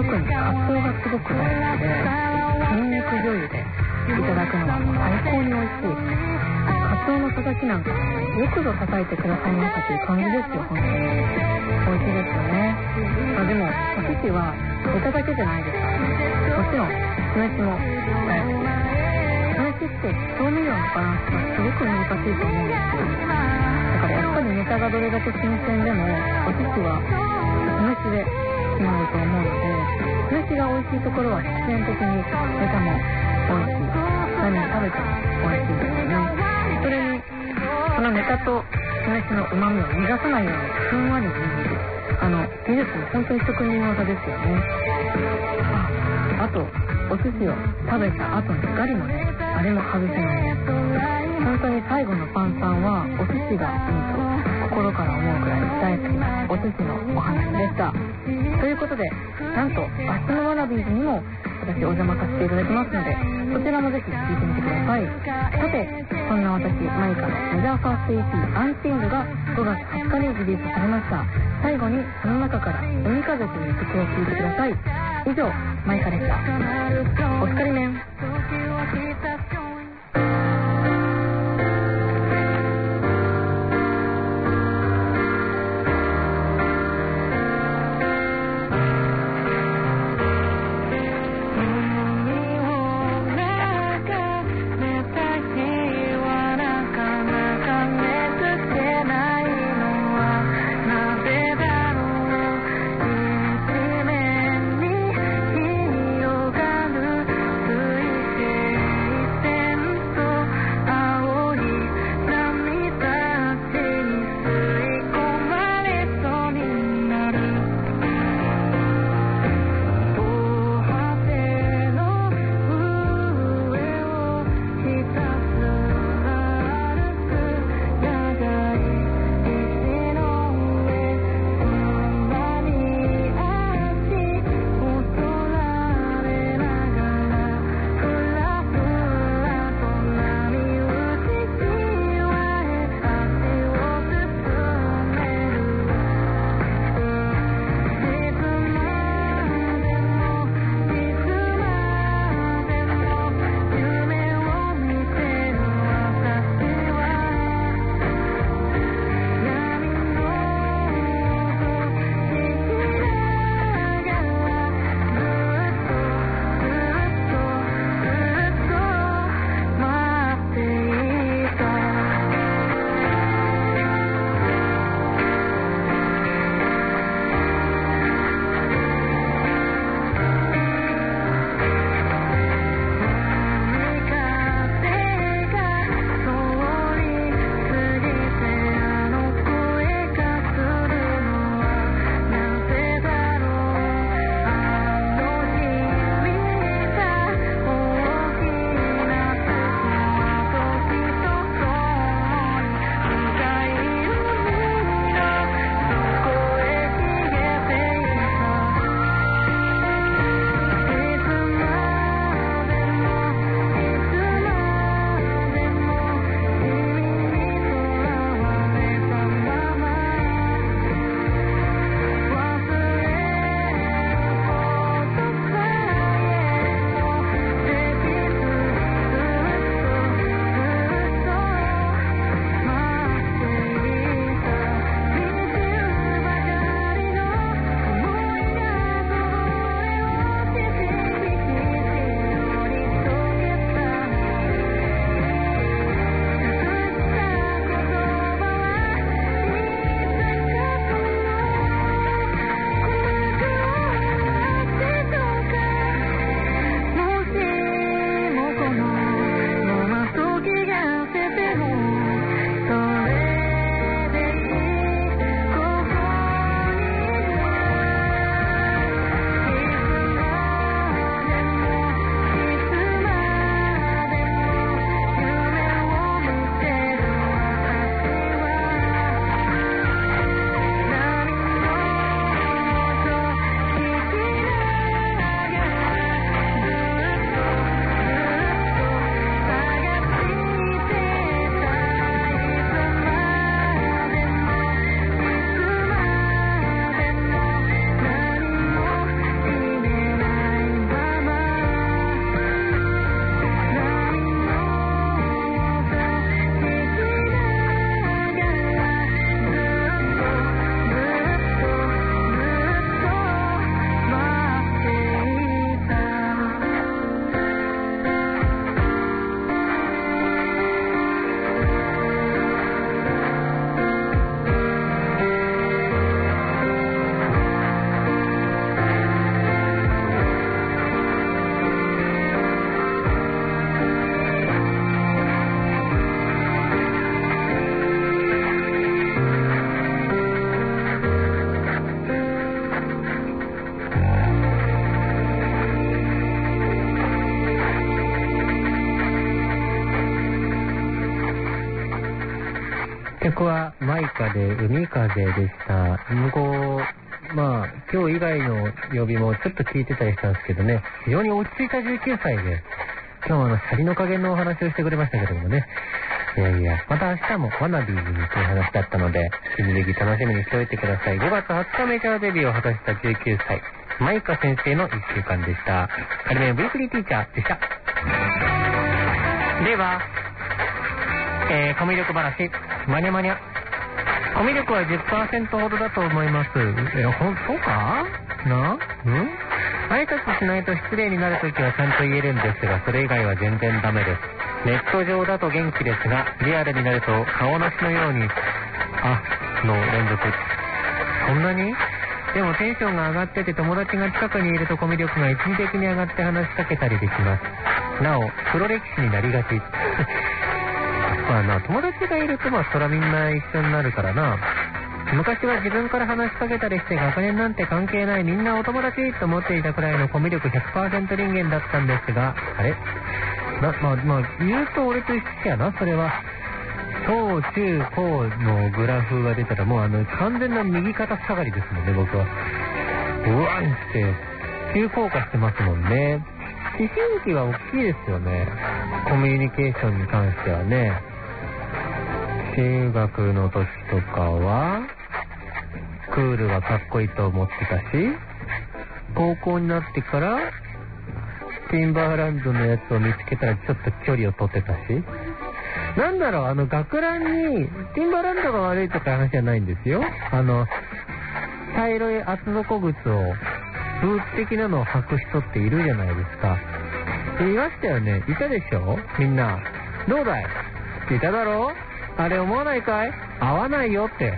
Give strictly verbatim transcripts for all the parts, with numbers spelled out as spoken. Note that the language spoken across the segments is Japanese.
特にカツオがすごく大好きで、ニンニク醤油でいただくのはもう最高に美味しい。カツオのたたきなんかもね、よくぞ叩いてくださいましたという感じですよ。本当に美味しいですよね。あ、でもお寿司は豚だけじゃないですからね。もちろん酢飯も大好きです。酢飯って調味料のバランスがすごく難しいと思うんですよ。だからやっぱりネタがどれだけ新鮮でもお寿司は酢飯で決まると思うので、酢飯が美味しいところは必然的にネタも美味しい。何を食べても美味しいですよね。それにそのネタと酢飯の旨味を逃がさないようにふんわり握る、あの技術も本当に職人技ですよね。あ、あとお寿司を食べた後のガリもね、あれも外せないです。本当に最後のパンパンはお寿司がいいと心から思うくらい大好きなお寿司のお話でした。ということで、なんと明日のワナビーズにも私お邪魔させていただきますので、そちらもぜひ聞いてみてください。さて、そんな私マイカのメジャーファースト イーピー アンチェインドがごがつはつかにリリースされました。最後にその中から海風という曲を聴いてください。以上、マイカでした。おつかり面。 曲はマイカで海風でした。向こう、まあ、今日以外の曜日もちょっと聞いてたりしたんですけどね、非常に落ち着いたじゅうきゅうさいで、今日はあの、シャリの加減のお話をしてくれましたけどもね。いやいや、また明日もワナビーに行く話だったので、引き続き楽しみにしておいてください。ごがつはつかメジャーデビューを果たしたじゅうきゅうさい、マイカ先生のいっしゅうかんでした。カルメンブリクリーティーチャーでした。では、えー、コミュ力話、マニャマニャ。コミュ力は じゅっパーセント ほどだと思います。え、ほん、そうかな？ん？挨拶しないと失礼になるときはちゃんと言えるんですが、それ以外は全然ダメです。ネット上だと元気ですが、リアルになると顔なしのように、あ、の連続。そんなに？でもテンションが上がってて友達が近くにいるとコミュ力が一時的に上がって話しかけたりできます。なお、黒歴史になりがち。まあな、友達がいるとまあそらみんな一緒になるからな。昔は自分から話しかけたりして学年なんて関係ないみんなお友達と思っていたくらいのコミュ力 ひゃくパーセント 人間だったんですが、あれな、まあまあ言うと俺と一緒やな、それは。小中高のグラフが出たらもうあの完全な右肩下がりですもんね、僕は。うわんって急降下してますもんね。思春期は大きいですよね、コミュニケーションに関してはね。中学の時とかはクールがかっこいいと思ってたし、高校になってからティンバーランドのやつを見つけたらちょっと距離を取ってたし、なんだろう、あの学ランにティンバーランドが悪いとか話じゃないんですよ。あの茶色い厚底靴をブーツ的なのを履く人っているじゃないですか。いましたよね、いたでしょみんな。どうだい、いただろう。あれ思わないかい？合わないよって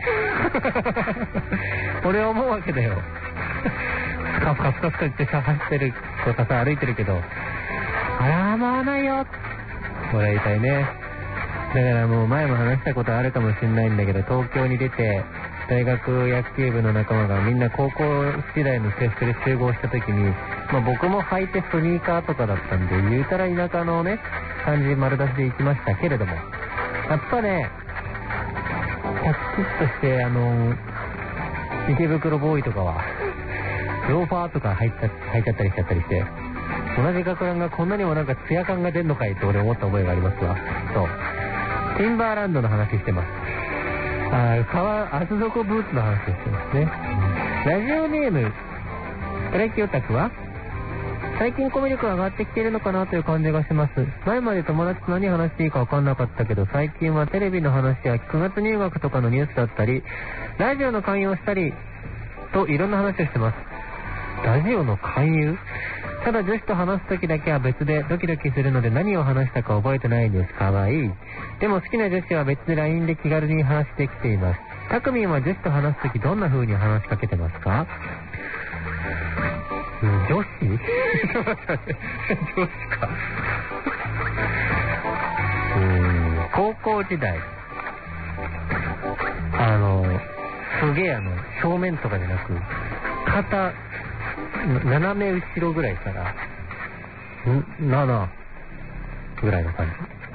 俺は思うわけだよ。スカスカスカスカってさ走ってるとかさ歩いてるけど、あら合わないよもらいたいね。だからもう前も話したことあるかもしれないんだけど、東京に出て大学野球部の仲間がみんな高校時代の制服で集合した時に、まあ、僕も履いてスニーカーとかだったんで言うたら田舎のね感じ丸出しで行きましたけれども、やっぱねキャッチッとしてあの池袋ボーイとかはローファーとか履いちゃ、履いちゃったりしちゃったりして、同じ学ランがこんなにもなんかツヤ感が出んのかいと俺思った覚えがありますわ。そう、ティンバーランドの話してます。あ、革厚底ブーツの話してますね。ラジオネームプロ野球オタクは、最近コミュ力が上がってきているのかなという感じがします。前まで友達と何話していいか分かんなかったけど、最近はテレビの話やくがつ入学とかのニュースだったり、ラジオの勧誘をしたりといろんな話をしてます。ラジオの勧誘？ただ女子と話すときだけは別でドキドキするので何を話したか覚えてないです。かわいい。でも好きな女子は別で ライン で気軽に話してきています。たくみんは女子と話すときどんな風に話しかけてますか？うん、女子？女子か。うーん、高校時代あのすげえあの正面とかじゃなく肩斜め後ろぐらいからんななぐらいの感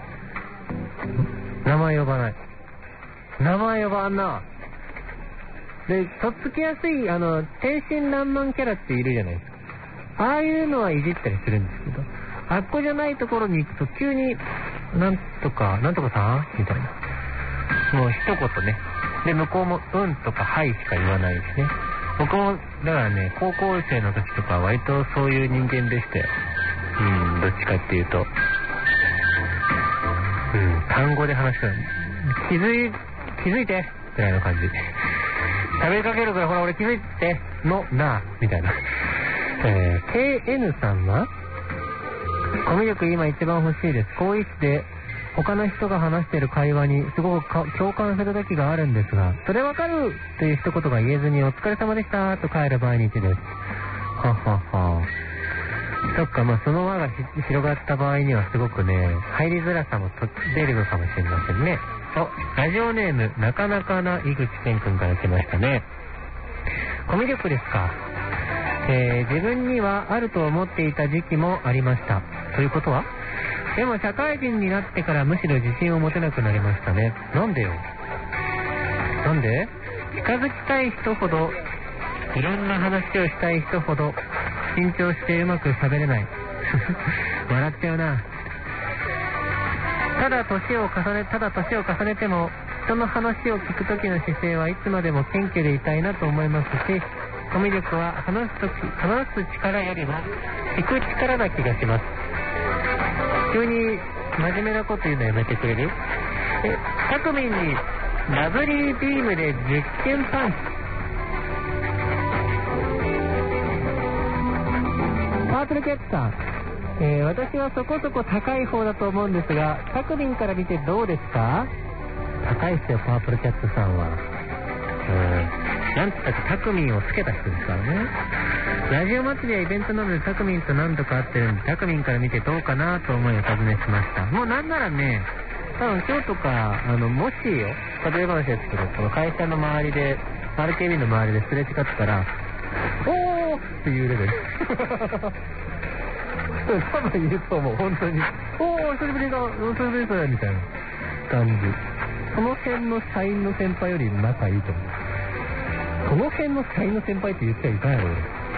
じ。名前呼ばない。名前呼ばんな。で、とっつきやすいあの天真爛漫キャラっているじゃないですか。ああいうのはいじったりするんですけど、あっこじゃないところに行くと急になんとかなんとかさんみたいな、もう一言ね。で向こうもうんとかはいしか言わないしね。僕もだからね、高校生の時とか割とそういう人間でして、うん、どっちかっていうと、うん、単語で話すから気づい気づいてぐらいの感じ。喋りかけるからほら俺気づいてのなみたいな。えー、ケーエヌ さんはコミュ力今一番欲しいです。更衣室で他の人が話している会話にすごく共感する時があるんですが、それわかるという一言が言えずにお疲れ様でしたと帰る毎日です。ははは。そっか、まあその輪が広がった場合にはすごくね入りづらさも出るのかもしれませんね。お、ラジオネームなかなかな井口健くんから来ましたね。コミュ力ですか。えー、自分にはあると思っていた時期もありました。ということは、でも社会人になってからむしろ自信を持てなくなりましたね。なんでよ。 なんで？近づきたい人ほど、いろんな話をしたい人ほど緊張してうまく喋れない。笑っちゃうな。ただ年を重ね、ただ年を重ねても人の話を聞くときの姿勢はいつまでも謙虚でいたいなと思いますし、コミュ力は話すとき、話す力よりも聞く力な気がします。急に真面目なこと言うのやめてくれる？え、タクミンにラブリービームで実験パンチ。パープルキャッツさん、えー、私はそこそこ高い方だと思うんですが、タクミンから見てどうですか？高いっすよ、パープルキャッツさんは。うん、なんつったってタクミンをつけた人ですからね。ラジオ祭りやイベントなどでタクミンと何度か会ってるんで、タクミンから見てどうかなと思いお尋ねしました。もうなんならね、多分今日とか、あの、もしよ、例え話ですけど、この会社の周りで、アールケービー の周りですれ違ってたら、おーっていうレベル。多分言うと思う、本当に。おー、久しぶりだ、久しぶりだ、みたいな感じ。その辺の社員の先輩より仲いいと思う。その辺の社員の先輩って言っちゃいかんやろ、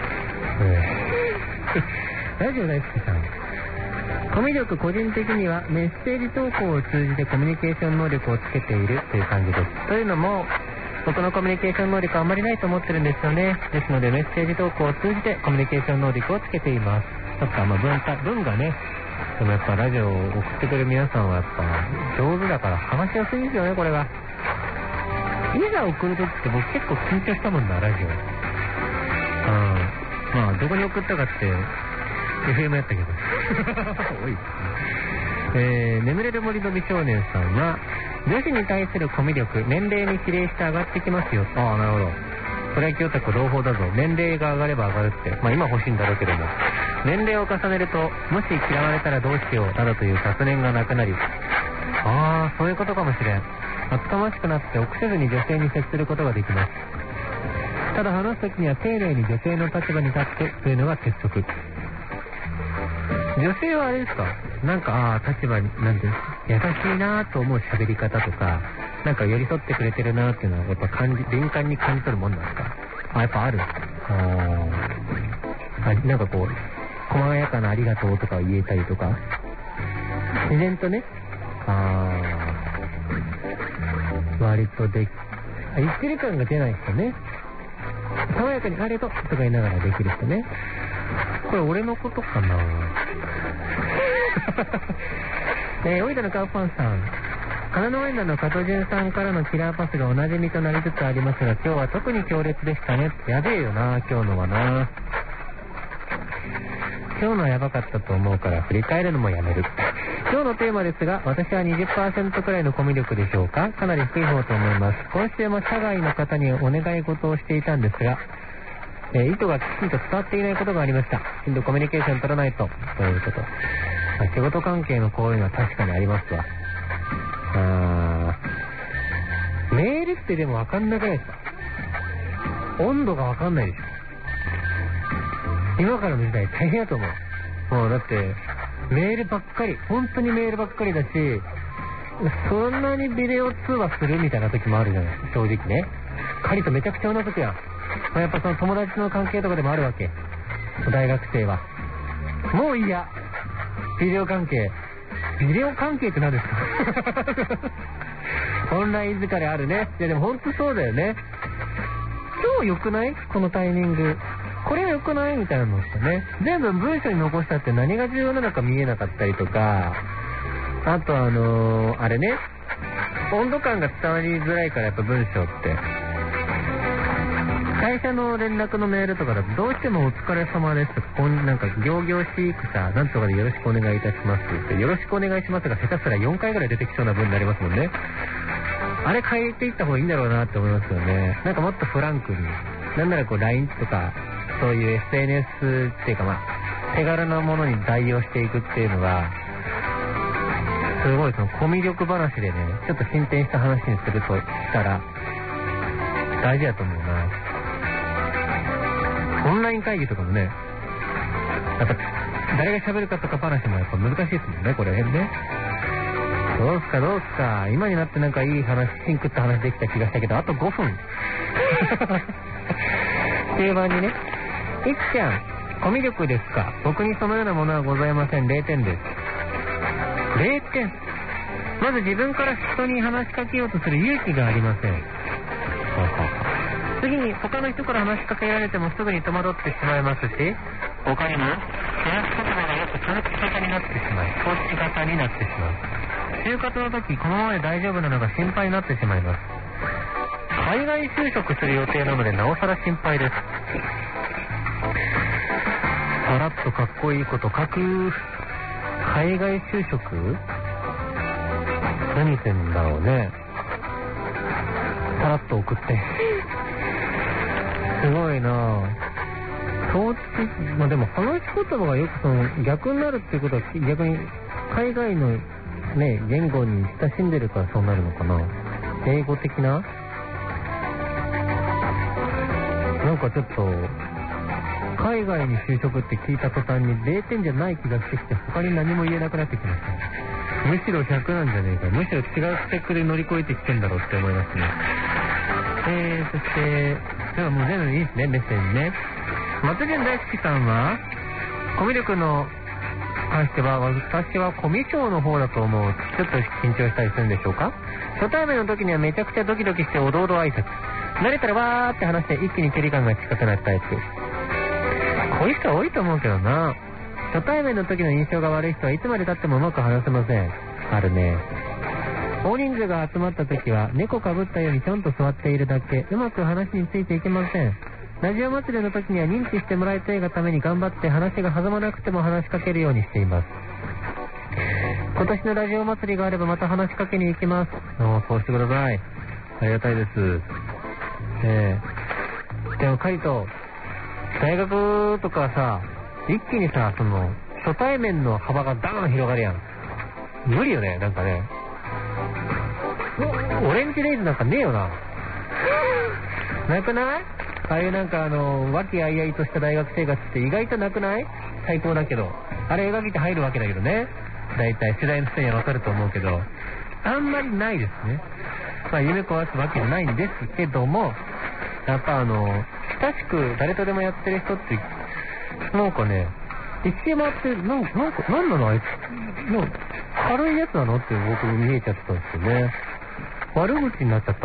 俺。ラジオ大好きさん。コミュ力、個人的にはメッセージ投稿を通じてコミュニケーション能力をつけているという感じです。というのも、僕のコミュニケーション能力はあまりないと思ってるんですよね。ですのでメッセージ投稿を通じてコミュニケーション能力をつけています。そっか、まあ文化、文がね、でもやっぱラジオを送ってくれる皆さんはやっぱ上手だから話しやすいんですよね、これが。いざ送るときって僕結構緊張したもんな、ラジオ。うん。まあどこに送ったかって エフエム やったけど。多い。えー、眠れる森の美少年さんは、女子に対するコミュ力、年齢に比例して上がってきますよ。ああ、なるほど。プロ野球オタク朗報だぞ。年齢が上がれば上がるって。まあ今欲しいんだろうけども。年齢を重ねると、もし嫌われたらどうしよう、などという雑念がなくなり。ああ、そういうことかもしれん。厚かましくなって臆せずに女性に接することができます。ただ話すときには丁寧に女性の立場に立ってというのが鉄則。女性はあれですか？なんか、ああ、立場に、なんていうの、優しいなと思う喋り方とか、なんか寄り添ってくれてるなっていうのはやっぱ感じ、敏感に感じ取るもんなんですか？あ、やっぱある。ああ、なんかこう、細やかなありがとうとか言えたりとか、自然とね、ああ、割とでき、あ、言ってる感が出ない人ね。爽やかにありがとうとか言いながらできる人ね。これ俺のことかな。えー、おいだのカウパンさん。花のワインダーの加藤潤さんからのキラーパスがおなじみとなりつつありますが、今日は特に強烈でしたね。やべえよな、今日のはな。今日のはやばかったと思うから振り返るのもやめる。今日のテーマですが、私は にじゅっパーセント くらいのコミュ力でしょうか？かなり低い方と思います。今週も社外の方にお願い事をしていたんですが、えー、意図がきちんと伝わっていないことがありました。きちんとコミュニケーション取らないと、ということ。まあ、仕事関係のこういうのは確かにありますわ。あー、メールってでもわかんなくないですか？温度がわかんないでしょ。今からの時代大変だと思う。もうだってメールばっかり、本当にメールばっかりだし、そんなにビデオ通話するみたいな時もあるじゃない、正直ね。仮とめちゃくちゃ同じ時や。やっぱその友達の関係とかでもあるわけ。大学生はもういいや、ビデオ関係。ビデオ関係って何ですか？オンライン疲れあるね。いやでも本当そうだよね。今日良くない？このタイミング。これは良くない？みたいなのですかね。全部文章に残したって何が重要なのか見えなかったりとか、あとあのー、あれね、温度感が伝わりづらいからやっぱ文章って。会社の連絡のメールとかだとどうしてもお疲れ様ですとか、こんなんか行々しくさ、なんとかでよろしくお願いいたしますってよろしくお願いしますが下手すらよんかいぐらい出てきそうな文になりますもんね。あれ変えていった方がいいんだろうなって思いますよね。なんかもっとフランクに、なんならこう ライン とかそういう エスエヌエス っていうか、まあ手軽なものに代用していくっていうのがすごい、そのコミュ力話でね、ちょっと進展した話にするとしたら大事だと思うな。オンライン会議とかもね、やっぱ誰が喋るかとか話もやっぱ難しいですもんね、これ辺ね。 どうすかどうすか。今になってなんかいい話、シンクって話できた気がしたけど、あとごふん。定番にね。いっちゃん、コミュ力ですか。僕にそのようなものはございません。れいてんです。れいてん。まず自分から人に話しかけようとする勇気がありません。次に他の人から話しかけられてもすぐに戸惑ってしまいますし、他にも話し言葉がよく続き方になってしまい、投資型になってしまう。就活の時このままで大丈夫なのか心配になってしまいます。海外就職する予定なのでなおさら心配です。さらっとかっこいいこと書く。海外就職何してんだろうね。さらっと送ってすごいなぁ。そうって、まあでも話し言葉がよくその逆になるっていうことは逆に海外のね言語に親しんでるからそうなるのかな。英語的ななんかちょっと海外に就職って聞いた途端にれいてんじゃない気がしてきて他に何も言えなくなってきました。むしろひゃくなんじゃねえか。むしろ違うスペックで乗り越えてきてんだろうって思いますね。えー、そしてではもう全部いいですね、メッセージね。松潤大好きさんはコミュ力の関しては私はコミュ障の方だと思う。ちょっと緊張したりするんでしょうか。初対面の時にはめちゃくちゃドキドキしておどおど挨拶、慣れたらわーって話して一気に距離感が近くなったタイプ。こういう人多いと思うけどな。初対面の時の印象が悪い人はいつまで経ってもうまく話せません。あるね。大人数が集まった時は猫かぶったようにちょんと座っているだけ、うまく話についていけません。ラジオ祭りの時には認知してもらいたいがために頑張って話が弾まなくても話しかけるようにしています。今年のラジオ祭りがあればまた話しかけに行きます。あ、そうしてください。ありがたいです。えー、でもカイト、大学とかさ、一気にさ、その初対面の幅がダーン広がるやん。無理よね、なんかね。オレンジレイズなんかねえよな。なくない？ああいうなんかあの和気あいあいとした大学生活って意外となくない？最高だけど、あれ描いて入るわけだけどね。だいたい世代の人にはわかると思うけど、あんまりないですね。まあ夢壊すわけじゃないんですけども、やっぱあの親しく誰とでもやってる人ってなんかね、一周回ってなんかなんかなんなのあいつ、もう軽いやつなのって僕に見えちゃったんですよね。悪口になっちゃった。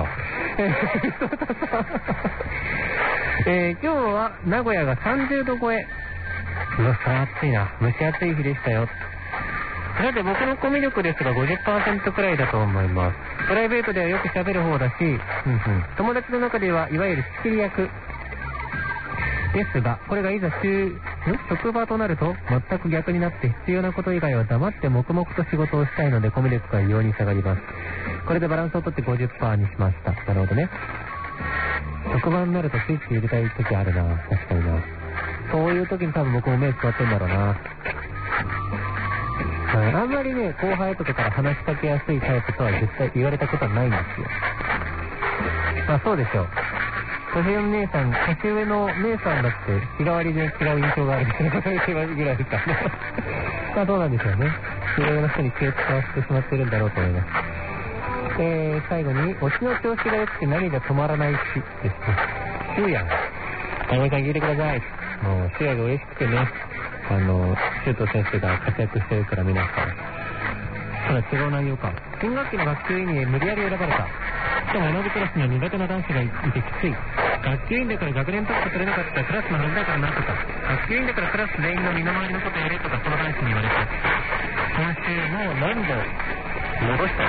えー、今日は名古屋がさんじゅうど超え。うわ、暑いな。蒸し暑い日でしたよ。さて僕のコミュ力ですが ごじゅっパーセント くらいだと思います。プライベートではよく喋る方だし、うんうん、友達の中ではいわゆる仕切り役ですが、これがいざ職場となると全く逆になって必要なこと以外は黙って黙々と仕事をしたいのでコミュ力が異様に下がります。これでバランスをとって ごじゅっパーセント にしました。なるほどね。職場になるとスイッチ入れたい時あるな。確かにな。そういう時に多分僕も目使ってんだろうな。はい、あんまりね、後輩とかから話しかけやすいタイプとは絶対言われたことはないんですよ。まあそうでしょう。年上の姉さん、年上の姉さんだって日替わりで違う印象があるぐらいですからね。まあそうなんでしょうね。いろいろな人に気を使わせてしまってるんだろうと思います。えー、最後に、推しの調子が良くて何が止まらないしですね。シュウヤン。あの、聞いてください。もう、シュウヤンが嬉しくてね、あの、シュウト先生が活躍してるから皆さん。ただ違う内容か。新学期の学級委員に無理やり選ばれた。しかも同じクラスには苦手な男子がいてきつい。学級委員だから学年特化取れなかったらクラスのはずだからなとか、学級委員だからクラス全員の身の回りのことやれとかその男子に言われた。今週もう何度戻した。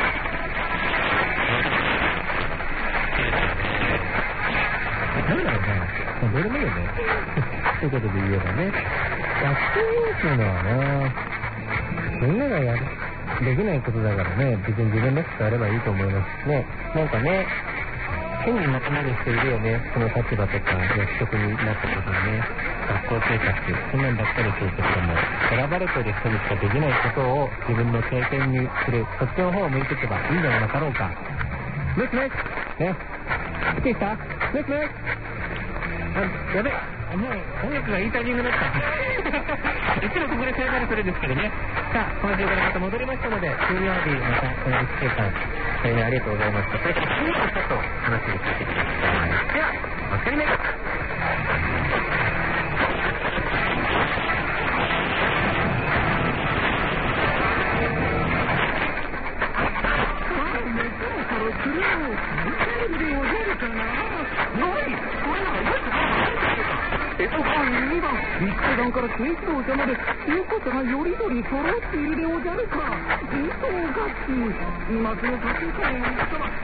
なんだろうな、まあ、どうでもいいよね。ということで言えばね、学級委員っていうのはな、みんながやるできないことだからね、別に自分らしくやればいいと思いますね。なんかね、変にまとめる人いるよね。その立場とか役職になった時にね、学校生活そんなんばっかりするけども、選ばれてる人にしかできないことを自分の経験にする、そっちの方を向いていけばいいんじゃなかろうか。ムスムスね、いいですか？ムスムス、あ、やべ、もう音楽がいいタイミングだった。いつもここでさよならするんですけどね。 さあ、今週からまた戻りましたので、金曜日またこのいっしゅうかん、大変ありがとうございました。それから金曜日ちょっと話を聞いてください。では、お疲れ目。 一階段から警視庁舎までよかったらよりどり揃っているでおじゃるか。いとおかしい松の先生の人は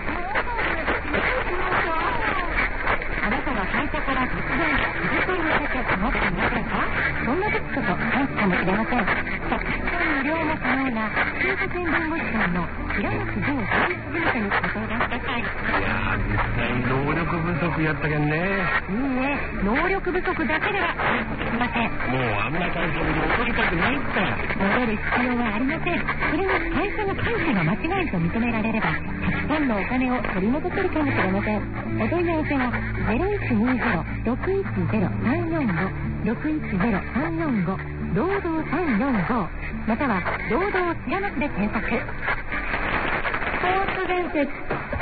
あなたが会社から突然手作りの席を持っていませんか？そんな時こそチャンスかもしれません。たくさん無料も可能な中古店弁護士さんの平松純法律事務所にご相談ください。 いやー、実際能力不足やったけんね。 いいね、能力不足だけではできません。 もうあんな会社に戻りたくないった。 戻る必要はありません。それに会社の会社が間違いと認められればたくさんのお金を取り戻せるかもしれません。お問い合わせはゼロいちにゼロ ろくいちゼロ さんよんご ろくいちゼロ さんよんご労働さんよんごまたは労働白松で検索。スポーツ伝説。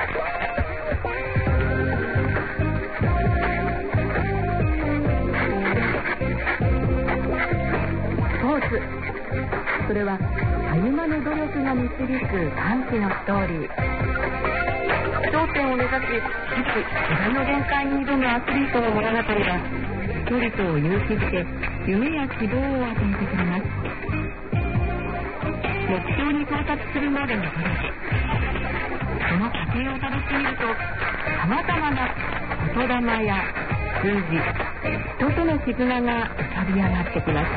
スポーツ、それはたゆまぬ努力が導く歓喜のストーリー。頂点を目指し、いつ自分の限界に挑むアスリートの物語が人々を勇気づけ、夢や希望を与えてくれます。目標に到達するまでの努力、その過程をたどってみると、さまざまな言霊や数字、人との絆が浮かび上がってきます。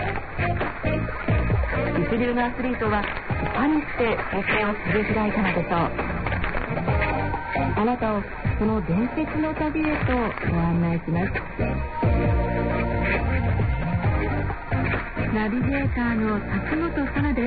一流のアスリートはいかにして貢献をすり開いたのでしょう。あなたをその伝説の旅へとご案内します。ナビゲーターの滝本沙羅です。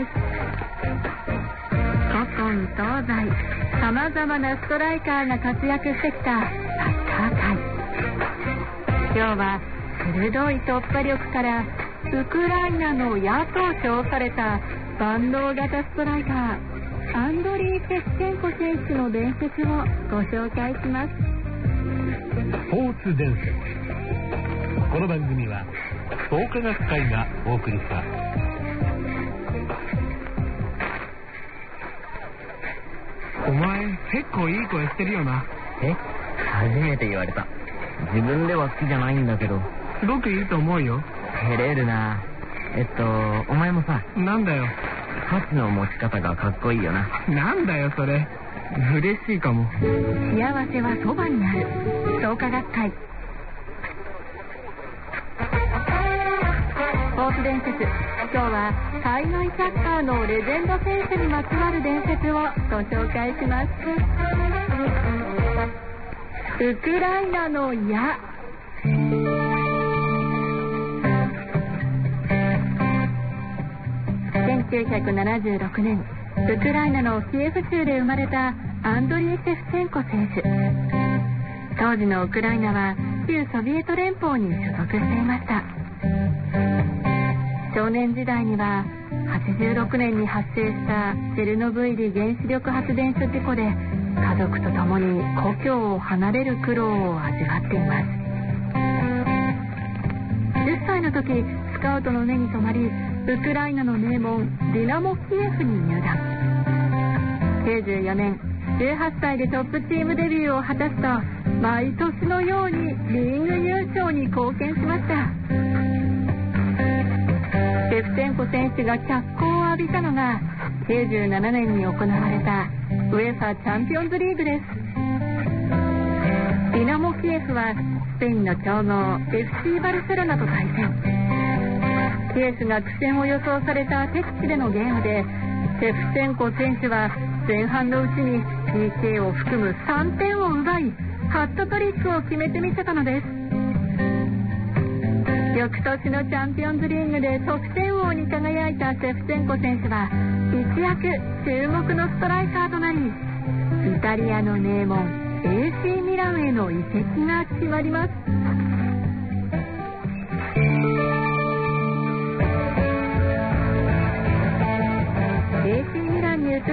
古今東西、さまざまなストライカーが活躍してきたサッカー界。今日は鋭い突破力からウクライナの矢と称された万能型ストライカーアンドリー・シェフチェンコ選手の伝説をご紹介します。 スポーツ伝説。この番組は創価学会がお送りします。 お前結構いい声してるよな。 え？初めて言われた。自分では好きじゃないんだけど。 すごくいいと思うよ。 照れるな。えっとお前もさ、 なんだよ。 箸の持ち方がかっこいいよな。 なんだよそれ。嬉しいかも。 幸せはそばにある。創価学会。スポーツ伝説。今日は海外サッカーのレジェンド選手にまつわる伝説をご紹介します。ウクライナの矢。せんきゅうひゃくななじゅうろくねん、ウクライナのキエフ州で生まれたアンドリー・シェフチェンコ選手。当時のウクライナは旧ソビエト連邦に所属していました。少年時代にははちじゅうろくねんに発生したチェルノブイリ原子力発電所事故で家族と共に故郷を離れる苦労を味わっています。じゅっさいの時、スカウトの目に留まり、ウクライナの名門ディナモキエフに入団。きゅうじゅうよねん、じゅうはっさいでトップチームデビューを果たすと、毎年のようにリーグ優勝に貢献しました。シェフチェンコ選手が脚光を浴びたのがきゅうじゅうななねんに行われたウェファチャンピオンズリーグです。ディナモキエフはスペインの強豪 エフシー バルセロナと対戦。キエフが苦戦を予想された敵地でのゲームで、シェフチェンコ選手は前半のうちに ピーケー を含むさんてんを奪い、ハットトリックを決めてみせたのです。翌年のチャンピオンズリーグで得点王に輝いたシェフチェンコ選手は一躍注目のストライカーとなり、イタリアの名門 エーシー ミランへの移籍が決まります。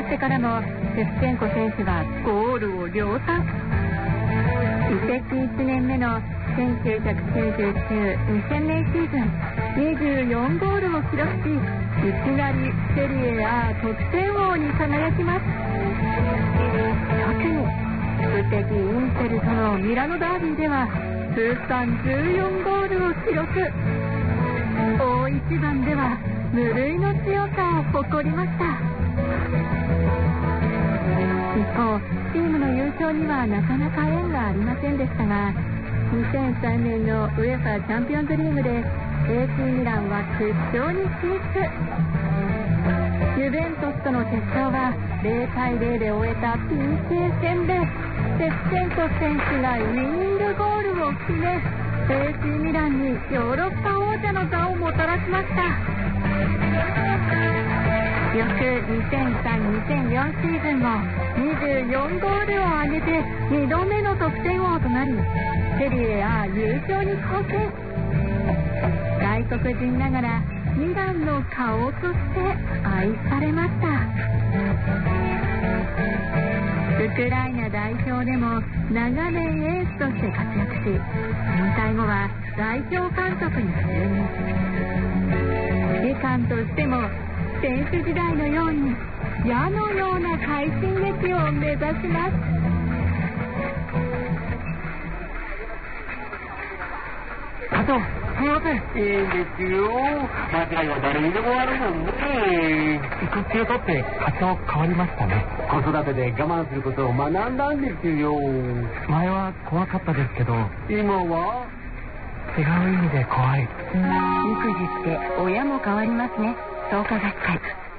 ってからもシェフチェンコ選手はゴールを量産。移籍いちねんめのせんきゅうひゃくきゅうじゅうきゅう、にせんねんシーズンにじゅうよんゴールを記録し、いきなりセリエ A 得点王に輝きます。特に宿敵インテルとのミラノダービーでは通算じゅうよんゴールを記録。大一番では無類の強さを誇りました。一方、チームの優勝にはなかなか縁がありませんでしたが、にせんさんねんのウェファチャンピオンズリーグで エーシー ミランは決勝に進出。ユベントスとの決勝はゼロたいゼロで終えた ピーケー 戦でシェフチェンコ選手がウイニングゴールを決め、 エーシー ミランにヨーロッパ王者の座をもたらしました。翌にせんさん、にせんよんシーズンもにじゅうよんゴールを挙げてにどめの得点王となり、セリエ A 優勝に貢献。外国人ながらミランの顔として愛されました。ウクライナ代表でも長年エースとして活躍し、引退後は代表監督に就任。指揮官としても選手時代のように矢のような快進撃を目指します。 課長、すいません。いいんですよ。間違いは誰にでもあるもんね。育休取って課長変わりましたね。 子育てで我慢することを学んだんですよ。 前は怖かったですけど、 今は違う意味で怖い。 育児って親も変わりますね。創価学会。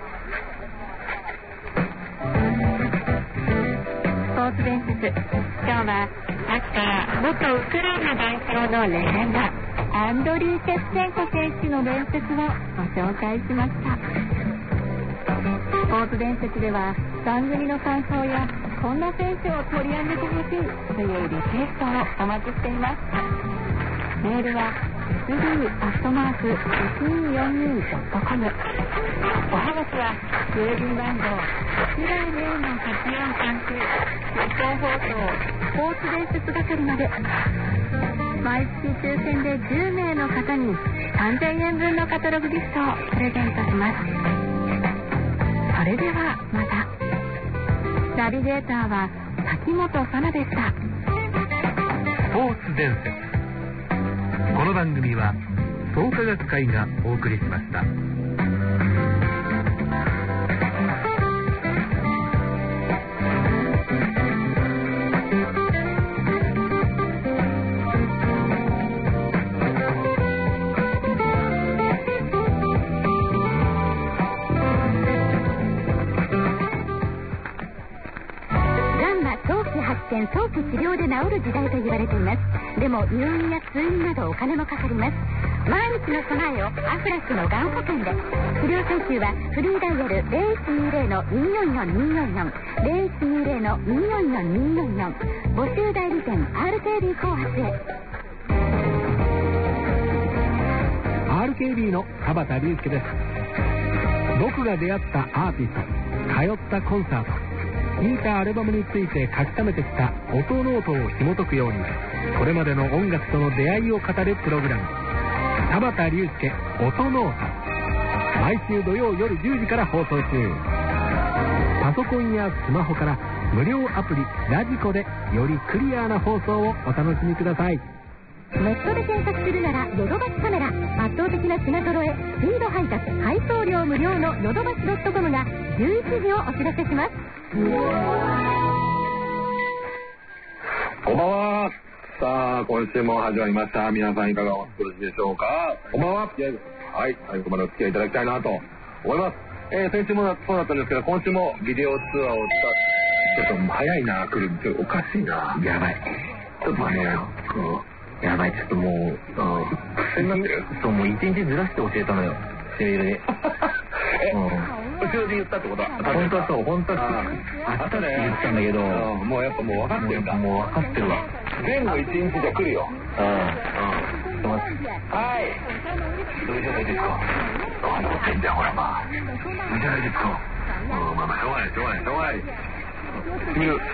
スポーツ伝説。今日はサッカー元ウクライナ代表のレジェンドアンドリー・シェフチェンコ選手の伝説をご紹介しました。スポーツ伝説では番組の感想やこんな選手を取り上げてほしいというリクエストをお待ちしています。メールは エスディー アットマーク いちにーよんにー ドットコム。 おはがきは郵便番号 いちまるゼロのはちよんさんきゅう 日本放送スポーツ伝説係まで。毎月抽選でじゅうめいの方にさんぜんえんぶんのカタログギフトをプレゼントします。それではまた。ナビゲーターは滝本さなでした。 スポーツ伝説。この番組は創価学会がお送りしました。 早期治療で治る時代と言われています。でも入院や通院などお金もかかります。毎日の備えをアフラックのがん保険で。治療請求はフリーダイヤル ゼロいちにゼロのにーよんよんにーよんよん ゼロいちにゼロのにーよんよんにーよんよん。募集代理店 アールケービー 後発へ。 アールケービー の田畑隆介です。僕が出会ったアーティスト、通ったコンサート、聴いたアルバムについて書き溜めてきた音ノートを紐解くように、これまでの音楽との出会いを語るプログラム、田畑隆介音ノート。毎週土曜夜じゅうじから放送中。パソコンやスマホから無料アプリラジコでよりクリアな放送をお楽しみください。 ネットで検索するならヨドバシカメラ。圧倒的な品揃え、スピード配達、配送料無料のヨドバシ .com がじゅういちじをお知らせします。 こんばんは。さあ、今週も始まりました。皆さんいかがお過ごしでしょうか。こんばんは。はい、最後までお付き合いいただきたいなと思います。えー、先週もそうだったんですけど、今週もビデオツアーを使って、ちょっと早いな、来るんですよ。おかしいな。やばい。ちょっと待ってよ。やばい、ちょっともう、癖になってる。そう、もう一日ずらして教えたのよ。セールで。後ろで言ったってことは本当はそう、本当はあったって言ったんだけど、もうやっぱもう分かってるか。もう分かってるわ。前後一日じゃ来るよ。うん。うん。はい。それじゃないですか。どうなってんだよ、ほらまあ。いいじゃないですか。 まあまあ、しょうがない、しょうがない、しょうがない。君、はい。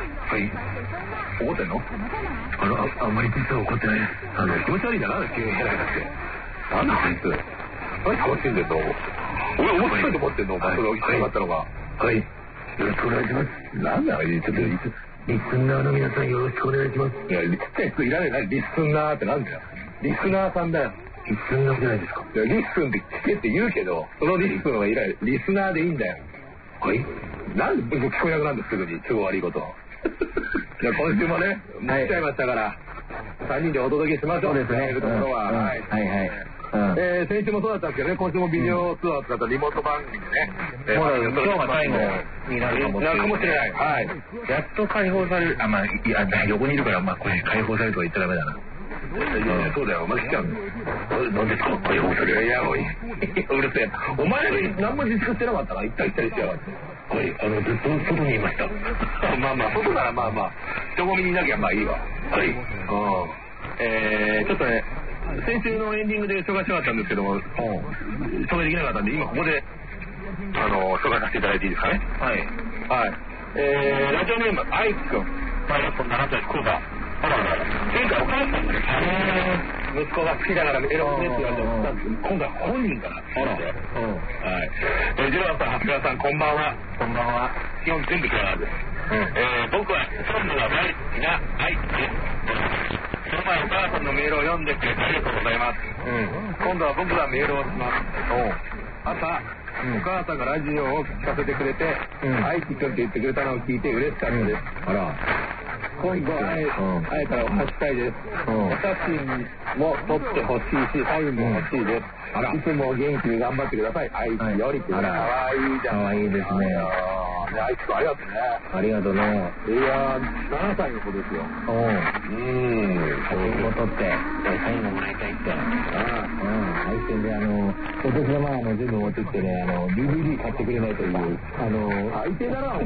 怒ってんの？あの、あ、あんまり実は怒ってない。あの、気持ち悪いんだな、急にヘラヘラして。なんだ、こいつ。何楽しんでんの？俺、面白いと思ってんの？それを聞かなかったのが。はい。よろしくお願いします。なんだ、ちょっと、リスナーの皆さんよろしくお願いします。いや、ちっちゃい人いらないな、リスナーってなんだよ。リスナーさんだよ。リスナーじゃないですか。いや、リスンって聞けって言うけど、そのリスンはいらない。リスナーでいいんだよ。はい。なんで僕聞こえなくなるんですけどに、都合悪いこと。じゃあ今週もね、もう来ちゃいましたから、さんにんでお届けしましょう。そうですね。いるところは。はいはい。えー、先週もそうだったんですけどね、今週もビデオツアー使ったリモート番組でね、えー、まだ今日が最後になるかもしれない。なるかもしれない。はい。やっと解放される、あ、まあ、いや、横にいるから、まあ、これ解放されるとは言っちゃダメだな。いや、そうだよ、お前来ちゃうの。なんですか、解放される。いや、もういい。うるせえ。お前ら何も実感してなかったな、行ったり来たりしてやがって。はい、あの、ずっと外にいました。まあまあ、外ならまあまあ、人混みにいなきゃまあいいわ。はい。うん。えー、ちょっとね、先週のエンディングで紹介しなかったんですけども、紹介できなかったんで、今ここで、あの、紹介させていただいていいですかね。はい。はい。えー、ラジオネーム、アイク君。大学校ななさい、福岡。あらあら。前回お母さんがね、息子が好きだからエロ本ですって言われてたんですけど、今回本人から来て、はい。えー、ジローさん、長谷川さん、こんばんは。こんばんは。基本全部キャラです。うん、えー、僕はソングが大好きなアイクです。その前お母さんのメールを読んでくれてありがとうございます。うん、今度は僕がメールをします。朝、うん、お母さんがラジオを聞かせてくれて、うん、アイキ君って言ってくれたのを聞いて嬉しかったです。うん、あら。今度会え、うん、会えたらお話したいです。うん、お写真も撮ってほしいし、サインも欲しいです。うん、いつも元気に頑張ってください。アイキよりって。あら、かわいいじゃん。かわいいですね。アイキ君ありがとうね。ありがとうね。いやー、ななさいの子ですよ。うん。うん。写真も撮って、サインももらいたいって。ああ、うん。アイキ君で、あの、お年玉あの全部持ってきてね、あの、ディーブイディー 買ってくれないという、あの、最低だな、お前。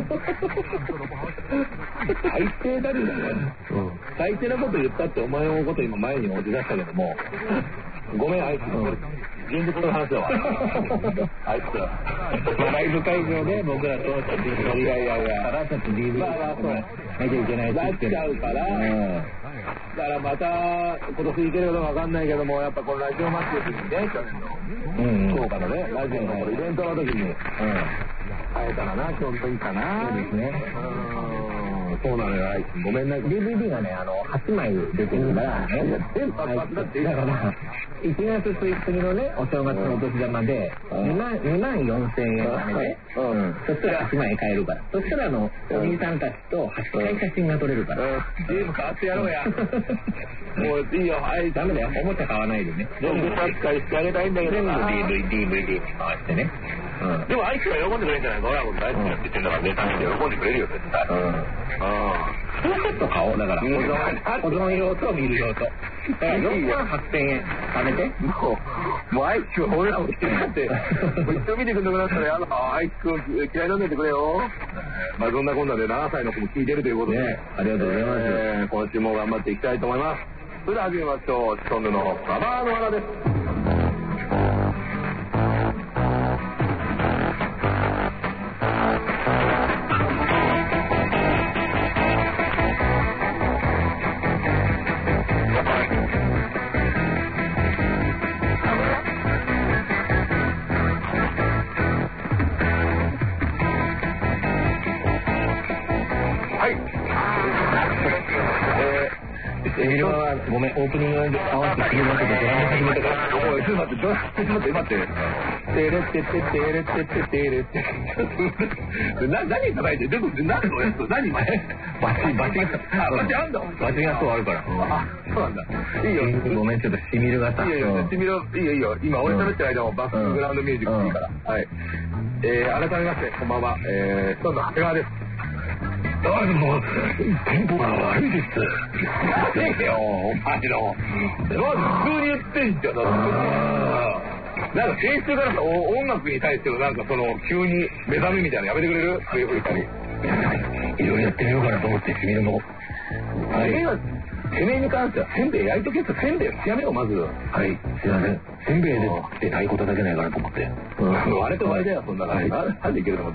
最低だね。うん。最低なこと言ったってお前のこと今前に持ち出したけども、ごめん、あいつ。現実の話だわ。あいつ。ライブ会場で僕らと写真撮り、いやいやいや、からちょっと ディーブイディー なきゃいけないって言ってなっちゃうから、うん、だからまた今年いけるかどうかわかんないけども、やっぱこのラジオマッチの時にね、去年の、福岡のね、ラジオのイベントの時に、うん、会えたらな、今日の時かな。そうですね。そうなのよ、ごめんな。ディーブイディー がね、あの、はちまい出てるから、ね、全部だっていいから、いちがつついたちのね、お正月のお年玉で、にまんよんせんえん金で、そしたらはちまい買えるから。そしたら、あの、お兄さんたちとはちかい写真が撮れるから。ゲーム買ってやろうや。もういいよ、はい、ダメだよ。おもちゃ買わないでね。全部はちかいしてあげたいんだけどな。全部 ディーブイディー に回してね。うん、でもあいつは喜んでくれるんじゃないか。俺は大好きだって言ってんだから、ネタ見て喜んでくれるよ、絶対。うん。ああ。もうちょっと買おう。だから、保存用と見る用と。だからよんまんはっせんえん貯めて。もう、もうあいつは俺らも好きになって、もう一生見てくんなくなったらやだ。あいつくん嫌いなんでてくれよ。まあそんなこんなでななさいの子も聞いてるということで、ね、ありがとうございます。えー、今週も頑張っていきたいと思います。それでは始めましょう。シソンヌのババアの花です。ごめん、オープニング合わせて君のことドラマ始めたから。おい、ちょっと待って、ちょっと待って、待って。てれってっててれってっててれって。な、何叩いて、でも、何のやつ、何前バチ、バチが、あ、バチあんだ。バチがそうあるから。あ、そうなんだ。いいよ。ごめん、ちょっとシミルがさ。いいよ、シミル、いいよ、いいよ。今、俺喋ってる間もバックグラウンドミュージックいいから。はい。えー、改めまして、こんばんは。えー、今度、長谷川です。あ、でも、テンポが悪いです。やべえよ、お前の。まず普通に言ってんじゃん、だって。なんか先週からさ、音楽に対してのなんかその、急に目覚めみたいなのやめてくれる？そういうふうに。いろいろやってみようかなと思って、君のも。はい。 てめえに関してはせんべい焼いとけってせんべいやめようまず。はい、すいません。せんべいでって太鼓叩けないからと思って。うん、あれとあれだよ、そんなの。はい、なんでいけると思って。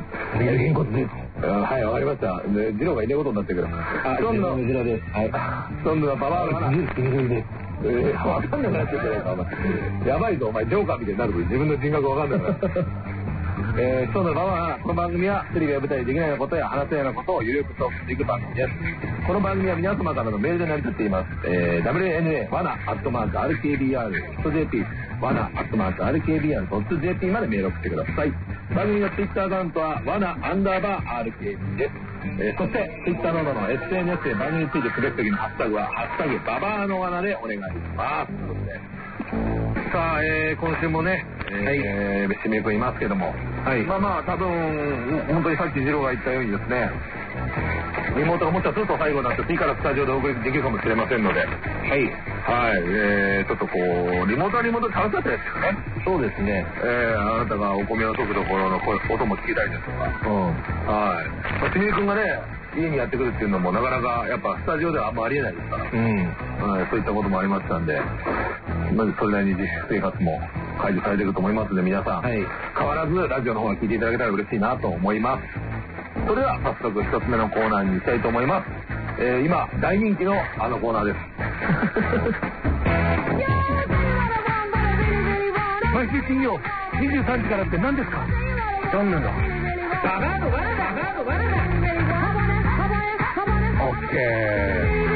やりげんこつです。はい、わかりました。で、ジローがいないことになってるけど。あ、そんな、ジローです。はい。そんなババアが。ジローです。えー、わかんなくなっちゃったよ、お前。やばいぞ、お前、ジョーカーみたいになるぞ。自分の人格わかんないから。えー、そうだ、ババア、この番組はテレビや舞台でできないようなことや話せないようなことをゆるくトークしていく番組です。この番組は皆様からのメールで成り立っています。えー、ダブリューエヌエー ワナアットマーク アールケービーアールドットジェーピー ワナアットマーク アールケービーアールドットジェーピー までメールを送ってください。番組のツイッターアカウントはワナアンダーバー アールケービー です。えー、そしてツイッターなどの エスエヌエス で番組についてつぶやくときのハッシュタグはハッシュタグババアの罠でお願いします。ということでさあ、えー、今週もね、えー、締めく言いますけども、はい、まあまあ多分本当にさっき次郎が言ったようにですね、リモートがもしかすると最後になって次からスタジオでお送りできるかもしれませんので、はいはい、えー、ちょっとこうリモートはリモートで楽しかったですよね。そうですね、えー、あなたがお米を溶くところの音も聞きたいですとか、うん、はい、清水君がね家にやってくるっていうのもなかなかやっぱスタジオではあんまありえないですから、うん、はい、そういったこともありましたんで、まずそれなりに自粛生活も解除されていると思いますので、皆さん、はい、変わらずラジオの方が聞いていただけたら嬉しいなと思います。それでは早速一つ目のコーナーに行きたいと思います。えー、今大人気のあのコーナーです。毎週金曜にじゅうさんじからって何ですか？何なの？バカのバカバカのバカ。オッケー。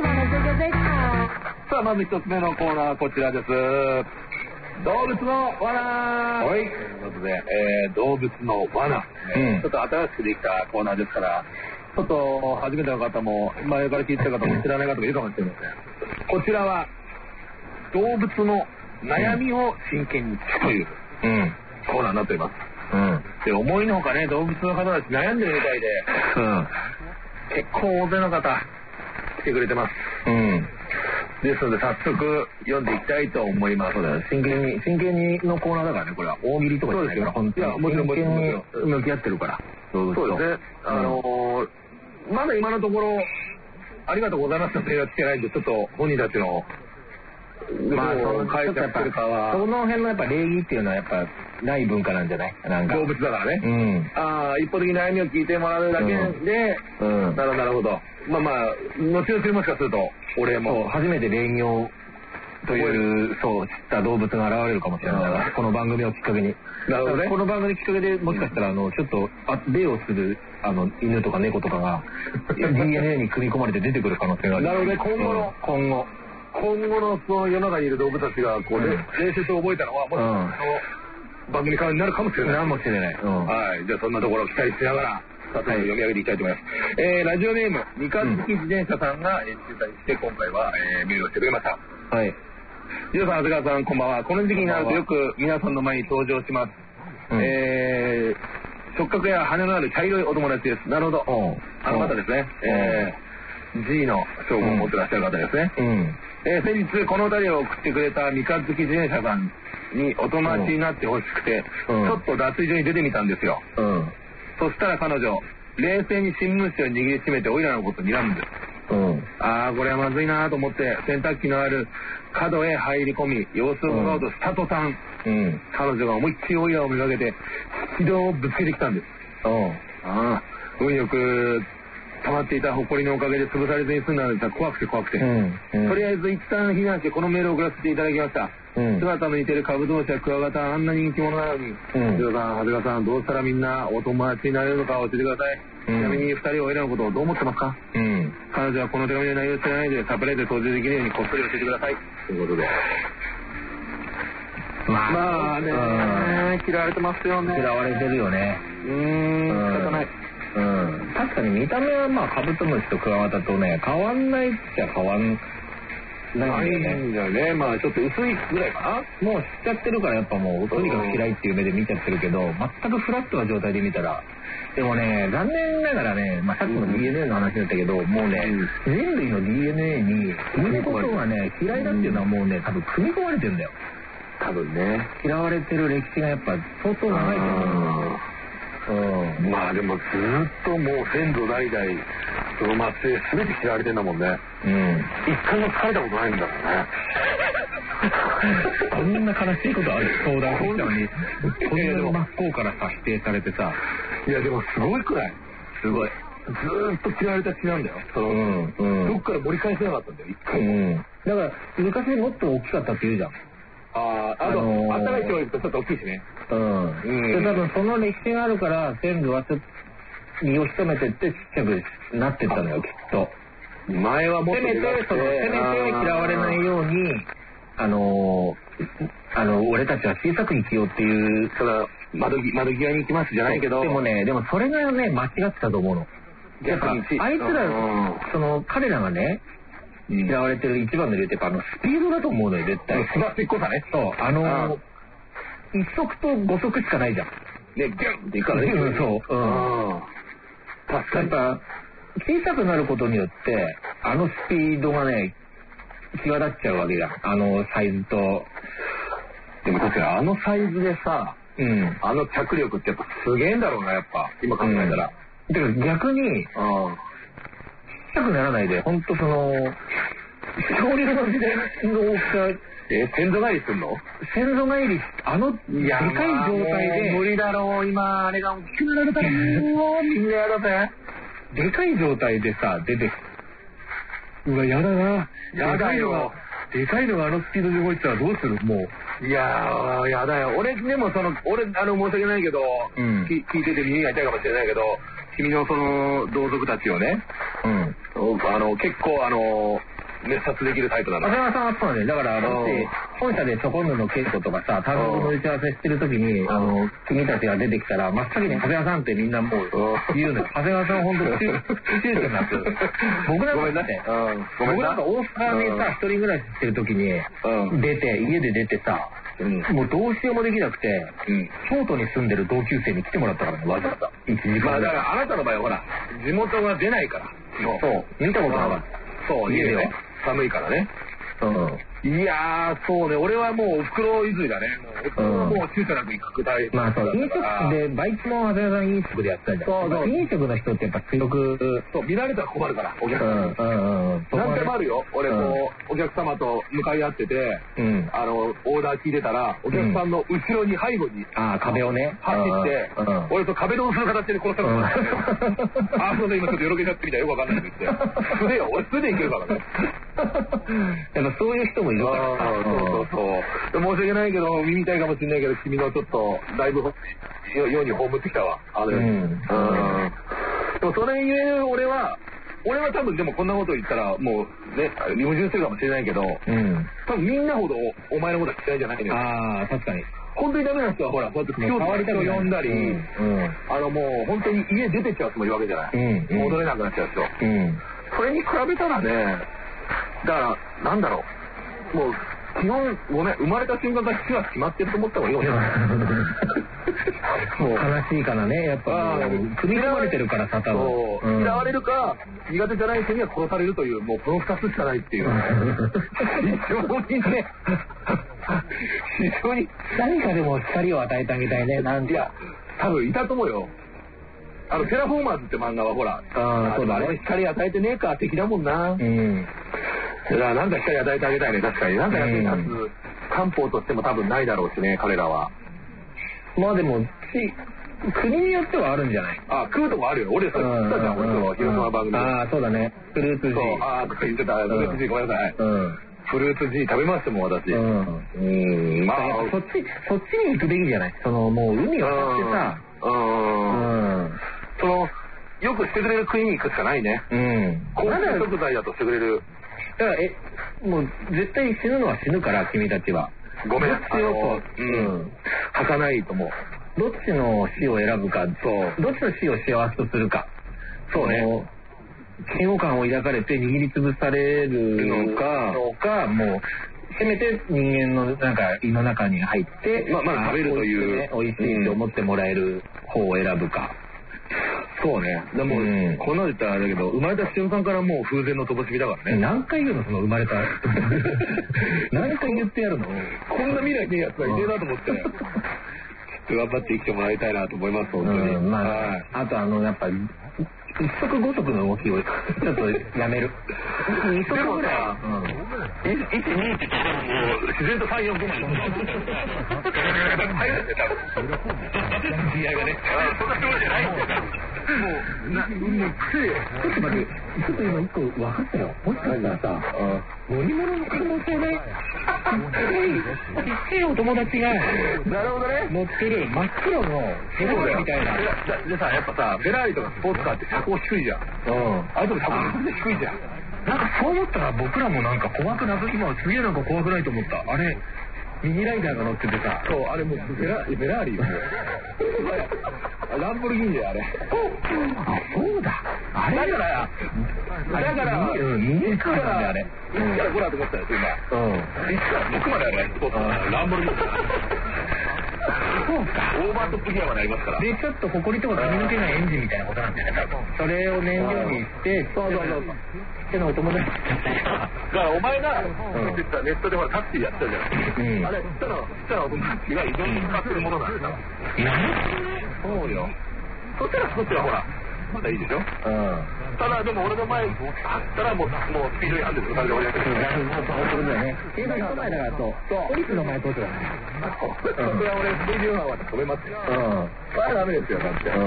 さあまず一つ目のコーナーこちらです。動物の罠。はい。ということで、えー、動物の罠、うん、ちょっと新しくできたコーナーですから、ちょっと初めての方も前から聞いてた方も知らない方もいるかもしれません。こちらは動物の悩みを真剣に聞くという、うん、コーナーになっております。うん、で思いのほかね動物の方たち悩んでるみたいで、うん、結構大勢の方来てくれてます。うん。ですので早速読んでいきたいと思います。そうだよ、真剣に真剣にのコーナーだからね、これは大喜利とかじゃないから本当に。いや、もちろん真剣に向き合ってるから。そうですね。あのー、まだ今のところありがとうございますというのは来てないんで、ちょっと本人たちのまあ書いてあるかはその辺のやっぱ礼儀っていうのはやっぱない文化なんじゃない？なんか動物だからね。うん。ああ、一方的に悩みを聞いてもらうだけで、うん、なるほどなるほど。まあまあ後々もしかすると俺も初めて礼儀をというそう知った動物が現れるかもしれないから、この番組をきっかけに。なるほどね。この番組きっかけでもしかしたらあのちょっと礼をするあの犬とか猫とかがディーエヌエー に組み込まれて出てくる可能性がある。なるほどね。今後の今後今後のその世の中にいる動物たちがこう、うん、練習して覚えたのはもしかしたらその番組からになるかもしれない。かもしれない。うん、はい。じゃあそんなところを期待しながら早速読み上げていきたいと思います。えー、ラジオネーム三日月自転車さんが取材して今回は、えー、メールをしてくれました。はい。ジロさん、長谷川さん、こんばんは。この時期になるとよく皆さんの前に登場します。うん、えー、触覚や羽のある茶色いお友達です。なるほど。あの方ですね。えー、G の称号を持ってらっしゃる方ですね。うん。えー、先日このお便りを送ってくれた三日月自転車さんにお友達になってほしくて、うん、ちょっと脱衣所に出てみたんですよ。うん。そしたら彼女、冷静に新聞紙を握りしめてオイラのことを睨むんです。うん、ああ、これはまずいなと思って洗濯機のある角へ入り込み様子を伺うとしたとさん、うん、彼女が思いっきりオイラをめがけて引き戸をぶつけてきたんです。うん、ああ、運よく溜まっていた埃のおかげで潰されずに済んだんですが怖くて怖くて、うんうん、とりあえず一旦避難してこのメールを送らせていただきました。うん、姿の似てるカブトムシやクワガタ、あんな人気者なのに、うん、ジロさん、長谷川さん、どうしたらみんなお友達になれるのか教えてください。うん、ちなみにふたりは俺らのことをどう思ってますか？うん、彼女はこの手紙の内容を知らないでサプライズで登場できるようにこっそり教えてくださいということで。まあ、まあね、嫌われてますよね。嫌われてるよね。うーん、仕方ない。うん、確かに見た目はまあカブトムシとクワガタとね変わんないっちゃ変わんないんだよね。まあちょっと薄いぐらいかな。もう知っちゃってるからやっぱもうとにかく嫌いっていう目で見ちゃってるけど、全くフラットな状態で見たらでもね、残念ながらね、まあ、さっきの ディーエヌエー の話だったけど、うん、もうね、うん、人類の ディーエヌエー に君のことがね嫌いだっていうのはもうね多分組み込まれてるんだよ。多分ね、嫌われてる歴史がやっぱ相当長いと思うんですよ。うん、まあでもずっともう先祖代々 その街で全て知られてんだもんね。 うん。 一回も疲れたことないんだろうね。 こんな悲しいことある相談したのに、こんなに真っ向からさ、否定されてさ。 いやでもすごいくらい。 すごい。 ずーっと嫌われた血なんだよ。その、 うんうんどっから盛り返せなかったんだよ、一回も。 うん。だから昔もっと大きかったって言うじゃん。 ああ、あと、 あのー新しい人がいるとちょっと大きいしね。 うん。 うんで、多分その歴史があるから、全部はちょっと身を潜めてってちっちゃくなってったのよ、きっと。 前はもっとせめて、その、せめて嫌われないように、あのー、あの、俺たちは小さく生きようっていう、 その、窓ぎ窓際に行きますじゃないけど。 でもね、でもそれがね、間違ってたと思うの。やっぱ、あいつら、その、彼らがね、嫌われてる一番の理由っていうか、あの、スピードだと思うのよ、絶対。 すばってっこさね。 そう、あのー、一足と五足しかないじゃん。 ね、ギュンっていくからね。 そう。うん。 確かに。 やっぱ、小さくなることによって、あのスピードがね、際立っちゃうわけじゃん。あのサイズと。 でも確かにあのサイズでさ、 うん。 あの脚力ってやっぱすげえんだろうな、やっぱ。今考えたら。 だから逆に、ちっちゃくならないで、ほんとその、恐竜の時代の大きさ、 え、先祖返りすんの？ 先祖返り、あの、でかい状態で。 無理だろう、今、あれが大きくなられたら、もう、みんなやだぜ。 でかい状態でさ、出て、うわ、やだな。 やだよ。 でかいのがあのスピードで動いてたらどうする？もう。 いやー、やだよ。俺、でもその、俺、あの、申し訳ないけど、 うん、 き聞いてて耳が痛いかもしれないけど、君のその、同族たちをね、 うん。 あの、結構、あの、滅殺できるタイプだな。 長谷川さんはそうなんだよ。だから、だって本社でチョコンヌの稽古とかさ、単独の打ち合わせしてる時に、あの、君たちが出てきたら、真っ先に長谷川さんってみんなもう言うのよ。長谷川さんは本当に躊躇なく。僕なんかって、僕なんか大阪にさ、一人暮らししてる時に、出て、家で出てさ、うん、もうどうしようもできなくて、うん、京都に住んでる同級生に来てもらったからね、わざわざ。いちじかん。 まあだからあなたの場合はほら、地元が出ないから。 そう。見たことなかった。 そう、家でね。寒いからね。うん。いやー、そうね、俺はもうお袋譲りだね。もう、もう躊躇なく行くタイプ。 まあそうだ。飲食で、バイトも長谷川さん飲食でやってたじゃん。そうそう。飲食の人ってやっぱ強く、 そう、見られたら困るから、お客様に。 うんうん。 何回もあるよ。俺こう、お客様と向かい合ってて、うん。あの、オーダー聞いてたら、お客さんの後ろに背後に、 ああ、壁をね。 走って、俺と壁ドンする形で殺したのかな。あ、そうね、今ちょっとよろけちゃってみたいよくわかんないんですけど。素手よ、俺素手いけるからね。 やっぱそういう人もいるから。 そうそうそう。申し訳ないけど、耳痛いかもしれないけど、君のちょっと、だいぶ、ように葬ってきたわ。あの、うん。うん。でもそれゆえ、俺は、俺は多分でもこんなこと言ったら、もうね、矛盾するかもしれないけど、うん。多分みんなほどお前のことは嫌いじゃないのよ。 ああ、確かに。 本当にダメな人はほら、こうやって不況の人を呼んだり、うん、あのもう本当に家出てっちゃうつもりわけじゃない。うん、戻れなくなっちゃう人。うん。それに比べたらね、だから、なんだろう、もう、基本、ごめん、生まれた瞬間から死は決まってると思った方がいいよね。 もう悲しいからね、やっぱ、組み込まれてるからさ、多分。 そう。嫌われるか、苦手じゃない人には殺されるという、もうこの二つしかないっていう。非常にね、非常に。 何かでも光を与えてあげたいね、なんて。 いや、多分いたと思うよ。あの、テラフォーマーズって漫画はほら、 ああ、そうだね。 光与えてねえか、敵だもんな。うん。だからなんか光与えてあげたいね、確かに。なんか役に立つ漢方としても多分ないだろうしね、彼らは。 まあでも、国によってはあるんじゃない？ あ、食うとこあるよ。俺さ、食ったじゃん、俺と広島番組。 ああ、そうだね。フルーツ G。 ああ、とか言ってた。フルーツ G、ごめんなさい。うん。フルーツ G 食べましたもん、私。うん。うん、 まあ、そっち、そっちに行くべきじゃない？その、もう海を渡ってさ、うん。 その、よくしてくれる国に行くしかないね。うん。高級食材だとしてくれる。 だから、え、もう、絶対死ぬのは死ぬから、君たちは。 ごめん、 どっちを、うん。 吐かないと思う。 どっちの死を選ぶか、そう。どっちの死を幸せとするか。 そうね。 嫌悪感を抱かれて握りつぶされるのか、のか、もう、せめて人間のなんか胃の中に入って、 まあ、まあ食べるという、 ね、美味しいと思ってもらえる方を選ぶか。 そうね。でも、うん、こんなの言ったらあれだけど、生まれた瞬間からもう風前の乏しびだからね。 何回言うの、その生まれた。何回言ってやるの。 こんな未来ねえやつがいねえなと思って。頑張って生きてもらいたいなと思います、本当に。 うん、まあ、はい、あとあの、やっぱ、 一足五足の動きをちょっとやめる。二足ぐらい。 いち、にって言っても自然とさん、よん、ごまで。入るんだよ、多分。試合がね。そんなつもりじゃないんだよ。もう、な、もう、癖よ。 ちょっと待って、ちょっと今一個分かったよ。もしかしたらさ、乗り物の可能性で、ちっちゃいお友達が、 なるほどね。 乗ってる真っ黒のヘラーみたいな。 でさ、やっぱさ、フェラーリとかスポーツカーって車高低いじゃん。うん。あれとも車高低いじゃん。 なんかそう思ったら僕らもなんか怖くなく、今すげえなんか怖くないと思った。あれ、ミニライダーが乗っててさ。 そう、あれもうフェラフェラーリよ。ランボルギーニだよ、あれ。 あ、そうだ。あれだから、だから、 ミニカーなんだよ、あれ。 いつからこらと思ったんですよ、今。うん。いつから僕まであれ、スポーツカー、ランボルギーニ。 そうか。 オーバートップギアまでありますから。 で、ちょっと埃とか飛び抜けないエンジンみたいなことなんだよね、多分。それを燃料にして、 そうそうそう。 ってのお友達だからお前が、ネットでほらタクシーやってたじゃん。あれ、したら、したらお友達が依存に使ってるものなんだから。そうよ。そしたらそっちはほら、まだいいでしょ。うん。ただでも俺の前にあったらもう、もうスピード違反でそれで俺やってる。 そうだよね。スピード違反前だからと、ポリスの前通ってたね。 それは俺スピード違反は止めますよ。うん。それはダメですよ、だって。うん。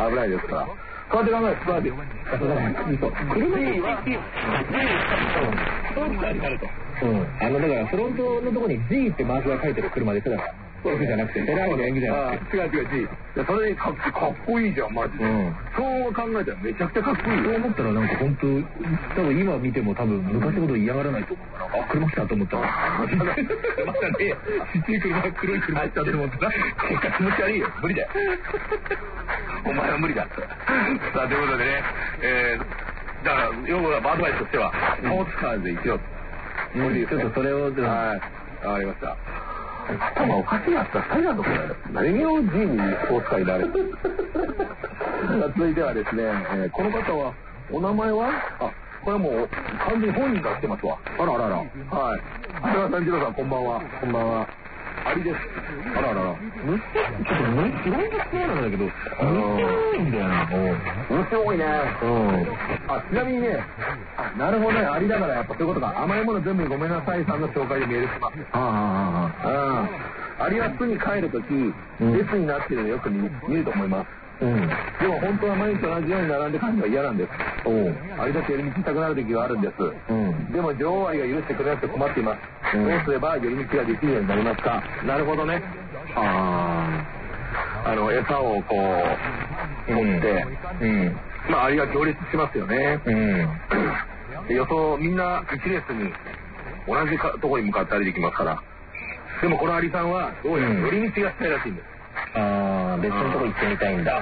危ないですから。こうやって考えると、こうやって。そう。車には、スポーツカーになると。 うん。あの、だからフロントのとこに G ってマークが書いてる車ですだから。そうじゃなくて、フェラーリの演技じゃなくて。 違う違う、G。いや、それかっかっこいいじゃん、マジで。うん。そう考えたらめちゃくちゃかっこいいよ。 そう思ったらなんか本当、多分今見ても多分昔のこと嫌がらないと思うから、あ、車来たと思ったら。 またね、ちっちゃい車、黒い車来たと思ったら、結果気持ち悪いよ。無理だよ。お前は無理だ。さあ、ということでね、えー、だから、要はアドバイスとしては、スポーツカーで行けよ。 無理ちょっとそれを、はい、 わかりました。頭おかしいやつがふたりだぞ、これ。何を G にスポーツカーになる。続いてはですね、えー、この方は、お名前はあ、これはもう完全に本人が来てますわ。あらあらあら。はい。長谷川さん、次郎さん、こんばんは。こんばんは。アリです。あらあらあら。 むっちゃ、ちょっとむっちゃ好きなんだけど、むっちゃ多いんだよな、もう。 むっちゃ多いね。うん。あ、ちなみにね、あ、なるほどね、アリだからやっぱそういうことか。甘いもの全部にごめんなさいさんの紹介でメールします。ああ、ああ、ああ。アリは巣に帰るとき、列になってるのよく 見, 見ると思います。うん。でも本当は毎日同じように並んで帰るのが嫌なんです。おう。アリだって寄り道したくなる時があるんです。うん。でも女王愛が許してくれなくて困っています。うん、どうすれば寄り道ができるようになりますか。なるほどね。ああ。あの、餌をこう、持って、うん。うん、まあアリが行列しますよね。うん。で予想、みんな一列に同じかところに向かって歩いてきますから。でもこのアリさんはどうやら寄り道がしたいらしいんです。 ああ、別のとこ行ってみたいんだ。うん。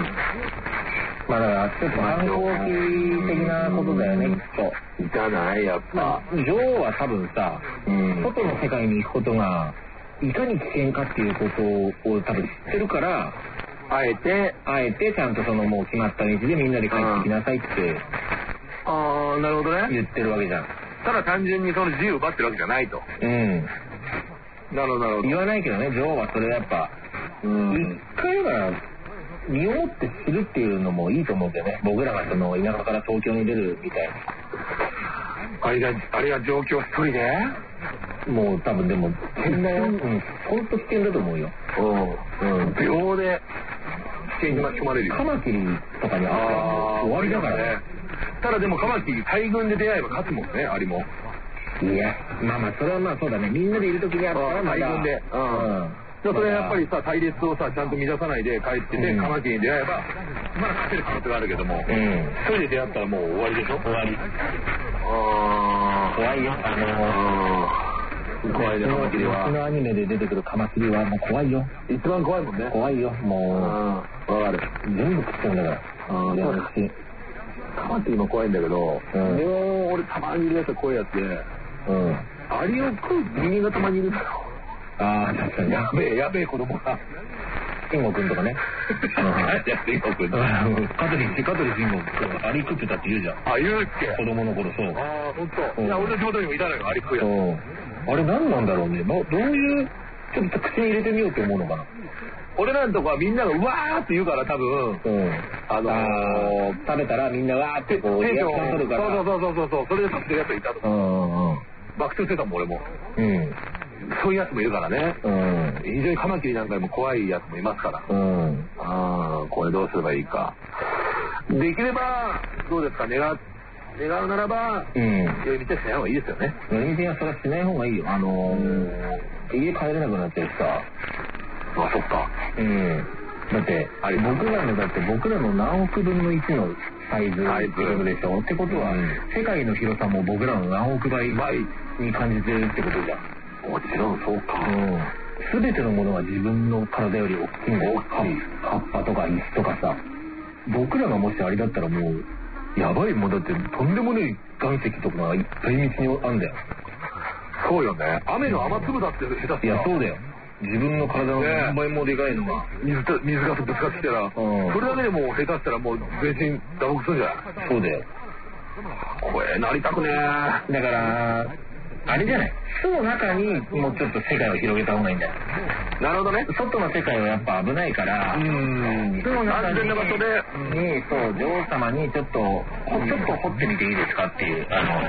まあだからちょっと反抗期的なことだよね、きっと。 じゃないやっぱ。 女王は多分さ、うん、外の世界に行くことがいかに危険かっていうことを多分知ってるから、 あえてあえてちゃんとそのもう決まった道でみんなで帰ってきなさいって、 ああ、なるほどね。 言ってるわけじゃん。 ただ単純にその自由を奪ってるわけじゃないと。うん。なるほどなるほど。 言わないけどね、女王はそれやっぱ、うん、一回は身をもってするっていうのもいいと思うんだよね。僕らがその田舎から東京に出るみたいな。 あれが、あれが状況一人でもう多分でも危険だよ。うん、ほんと危険だと思うよ。 うん。うん。秒で危険に巻き込まれるよ。 カマキリとかにあったら終わりだからね。 ただでもカマキリ大群で出会えば勝つもんね、アリも。 いや、まあまあそれはまあそうだね。みんなでいるときにあったら大群で。うん。それやっぱりさ、隊列をさ、ちゃんと乱さないで帰ってて、うん、カマキリに出会えば、まだ勝てる可能性があるけども、うん、一人で出会ったらもう終わりでしょ。終わり。あー、怖いよ。あのー、怖いね、カマキリは。 うちのアニメで出てくるカマキリはもう怖いよ。 一番怖いもんね。 怖いよ、もう。わかる。 全部食ってんだから。 あー、そうです。カマキリも怖いんだけど、うん、もう俺たまにいるやつ怖いやつで、うん、アリを食う人間がたまにいるんだよ。 ああ、確かに。 やべえ、やべえ子供が。 慎吾くんとかね。 いや、慎吾くん。 香取、香取慎吾くん、アリ食ってたって言うじゃん。 あ、言うっけ？ 子供の頃、そう。 ああ、ほんと。いや、俺の地元にもいたのよ、アリ食うやつ。 あれ何なんだろうね。どういう、ちょっと口に入れてみようって思うのかな。 俺らのとこはみんながうわーって言うから多分、うん、あのー、 食べたらみんなわーってこうリアクション取るから。 そうそうそうそうそう、それで食べてるやついたとか。 うんうん。 爆笑してたもん俺も。 うん。 そういうやつもいるからね。 うん。 非常にカマキリなんかでも怖いやつもいますから。 うん。 ああ、これどうすればいいか。できればどうですか、願願うならば、うん。寄り道はしない方がいいですよね。 寄り道はそれはしない方がいいよ。あのー、家帰れなくなってるしさ。 あ、そっか。 うん。だって僕らのだって僕らの何億分のいちのサイズってことでしょ。ってことは、うん、世界の広さも僕らの何億倍に感じてるってことじゃん。 もちろんそうか。 うん。全てのものが自分の体より大きいんだよ。葉っぱとか椅子とかさ。僕らがもしあれだったらもうやばい、もうだってとんでもない岩石とかがいっぱい道にあんだよ。 そうよね。雨の雨粒だって下手すいやそうだよ。自分の体の何倍もでかいのが、 ね、水と水がぶつかってきたら、うん、それだけでもう下手したらもう全身打撲するんじゃない？ そうだよ。 これなりたくねー。だからあれじゃない、巣の中にもうちょっと世界を広げた方がいいんだよ。 なるほどね。 外の世界はやっぱ危ないから、うん、巣の中に、 安全な場所で、 に、そう、女王様にちょっと、うん、ちょっと掘ってみていいですかっていう、あの、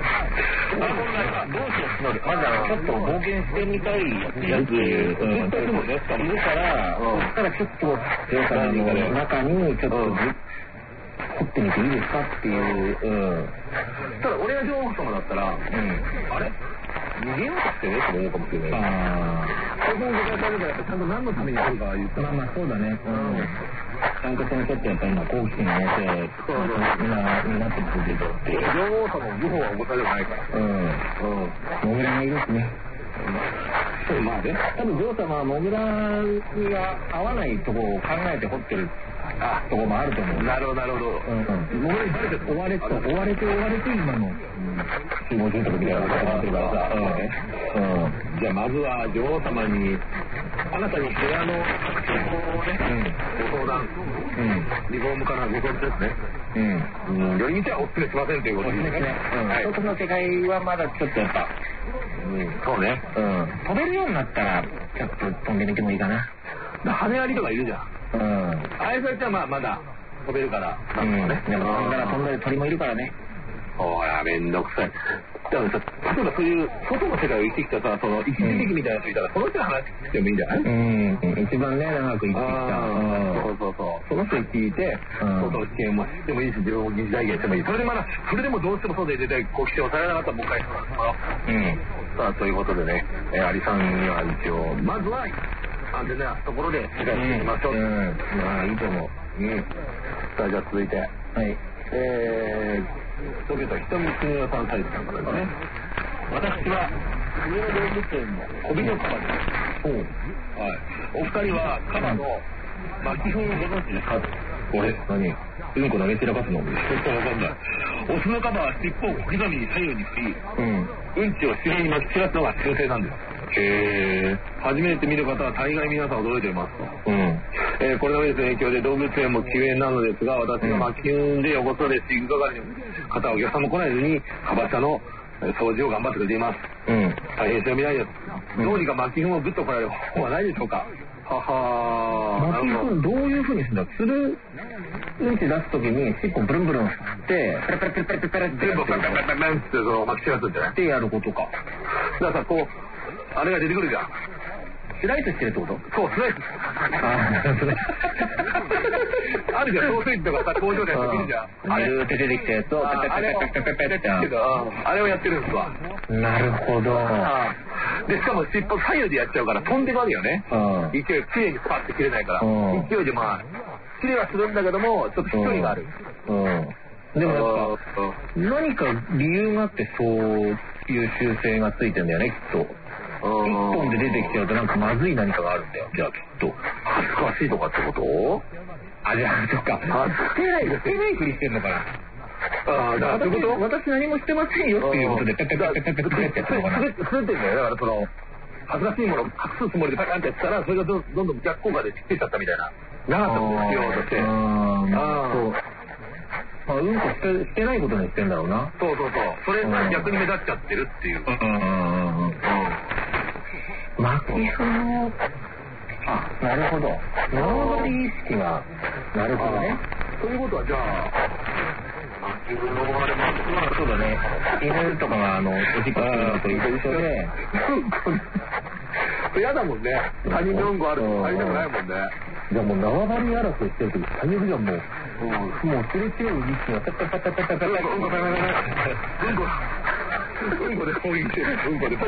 どうしよう、まずあの、ちょっと冒険してみたいやつ、うん、そういうのね、いるから、そしたらちょっと、女王様の中にちょっと、掘ってみていいですかっていう、うん。 ただ俺が女王様だったら、うん、あれ逃げようとしてねって思うかもしれない。ああ。そこも僕が食べたらちゃんと何のためにあるか言ったら。 まあまあそうだね。うん。ちゃんとそのちょっとやっぱり今好奇心が旺盛みんなになってくるけど。 女王様も謀反は起こされるないから。うん。うん。 モグラがいるしね。 そう、まあね。 多分女王様はモグラには合わないところを考えて掘ってる。あ、とこもあると思う。 なるほどなるほど。うんうん。もう追われて追われて追われて今の集合住宅みたいなことになってるからさ。うん。 じゃあまずは女王様にあなたに部屋の情報をね、ご相談。うん。リフォームからご相談ですね。うん。うん。寄り道はお勧めしませんということですね。 うん。外の世界はまだちょっとやっぱ。 うん。そうね。 うん。飛べるようになったらちょっと飛んでみてもいいかな。 羽アリとかいるじゃん。うん、あれそれじゃまあまだ飛べるから、 うん、でも飛んだら飛んだり鳥もいるからね。 ほらめんどくさい。だからさ、例えばそういう外の世界を生きてきたさ、その一時的みたいな人いたら、その人の話してもいいんじゃない？ うん、一番ね長く生きてきた。 そうそうそう。その人に聞いて、外の危険も知ってもいいし、自分も疑似体験してもいい。それでまだそれでもどうしても外で出てこう危険をされなかったらもう一回してもらおう。うん。さあということでね、えー、アリさんには一応まずは。安全なところで理解していきましょう。うん、 まあいいと思う。 うん。さあじゃあ続いて、はい。えー、東京都人見国代さんサイズさんからですね。私は上野動物園の小ビのカバです。うん。はい。お二人はカバの巻き糞をご存知ですか？ 俺何？うんこ投げ散らかすの？ ちょっとわかんない。オスのカバは尻尾を小刻みに左右に振り、うん、うんちを自然に巻き散らすのが習性なんです。へー。初めて見る方は大概皆さん驚いていますと。うん。えー、これのウイルスの影響で動物園も休園なのですが、私が巻き糞で汚され飼育係の方はお客さんも来ないのに、カバ車の掃除を頑張ってくれています。うん。大変強みないです。どうにか巻き糞をグッと来られる方法はないでしょうか？ははー。巻き糞どういう風にするんだ？するうんち出すときに尻尾ブルンブルン振って、ペラペラペラペラペラって全部ペラペラペラペラってその巻き散らすんじゃない？ ってやることか。 だからさ、こう、あれが出てくるじゃん。 スライスしてるってこと？ そう、スライス。ああ、なるほどね。あるじゃん、ソーセージとかさ、工場でやってるじゃん。 あれを出てきたやつをペペペペペペペペってあれをやってるんですわ。 なるほど。 で、しかも尻尾左右でやっちゃうから飛んでくわけよね。勢い、きれいにスパッて切れないから。勢いでまあ、切れはするんだけども、ちょっと飛距離がある。 でもやっぱ、何か理由があってそういう習性がついてんだよね、きっと。一本で出てきちゃうとなんかまずい何かがあるんだよ。じゃあきっと恥ずかしいとかってこと？ あ、じゃあそっか。してない、してないふりしてんのかな。 ああ、だからそういうこと？ 私何もしてませんよっていうことでペペペペペペペペってやったのかな。 するってんだよ。だからその恥ずかしいものを隠すつもりでパカンってやったら、それがどんどん逆効果で散っていっちゃったみたいな。なかったんですよとして。ああ、そう。まあ、うんこして、してないことにしてんだろうな。そうそうそう。それが逆に目立っちゃってるっていう。うんうんうんうん。 巻き糞をあ、なるほど。縄張り意識が、なるほどね。 ということはじゃあ、自分のものでも、 まあそうだね。犬とかがあの、おしっこするのと一緒で、 嫌だもんね。他人のうんこあると入りたくないもんね。 じゃあもう縄張り争いしてるとき最悪じゃんもう。もうすれ違う意識がパッパッパッパッパッパッパッパッうんこうんこで攻撃してる。うんこで。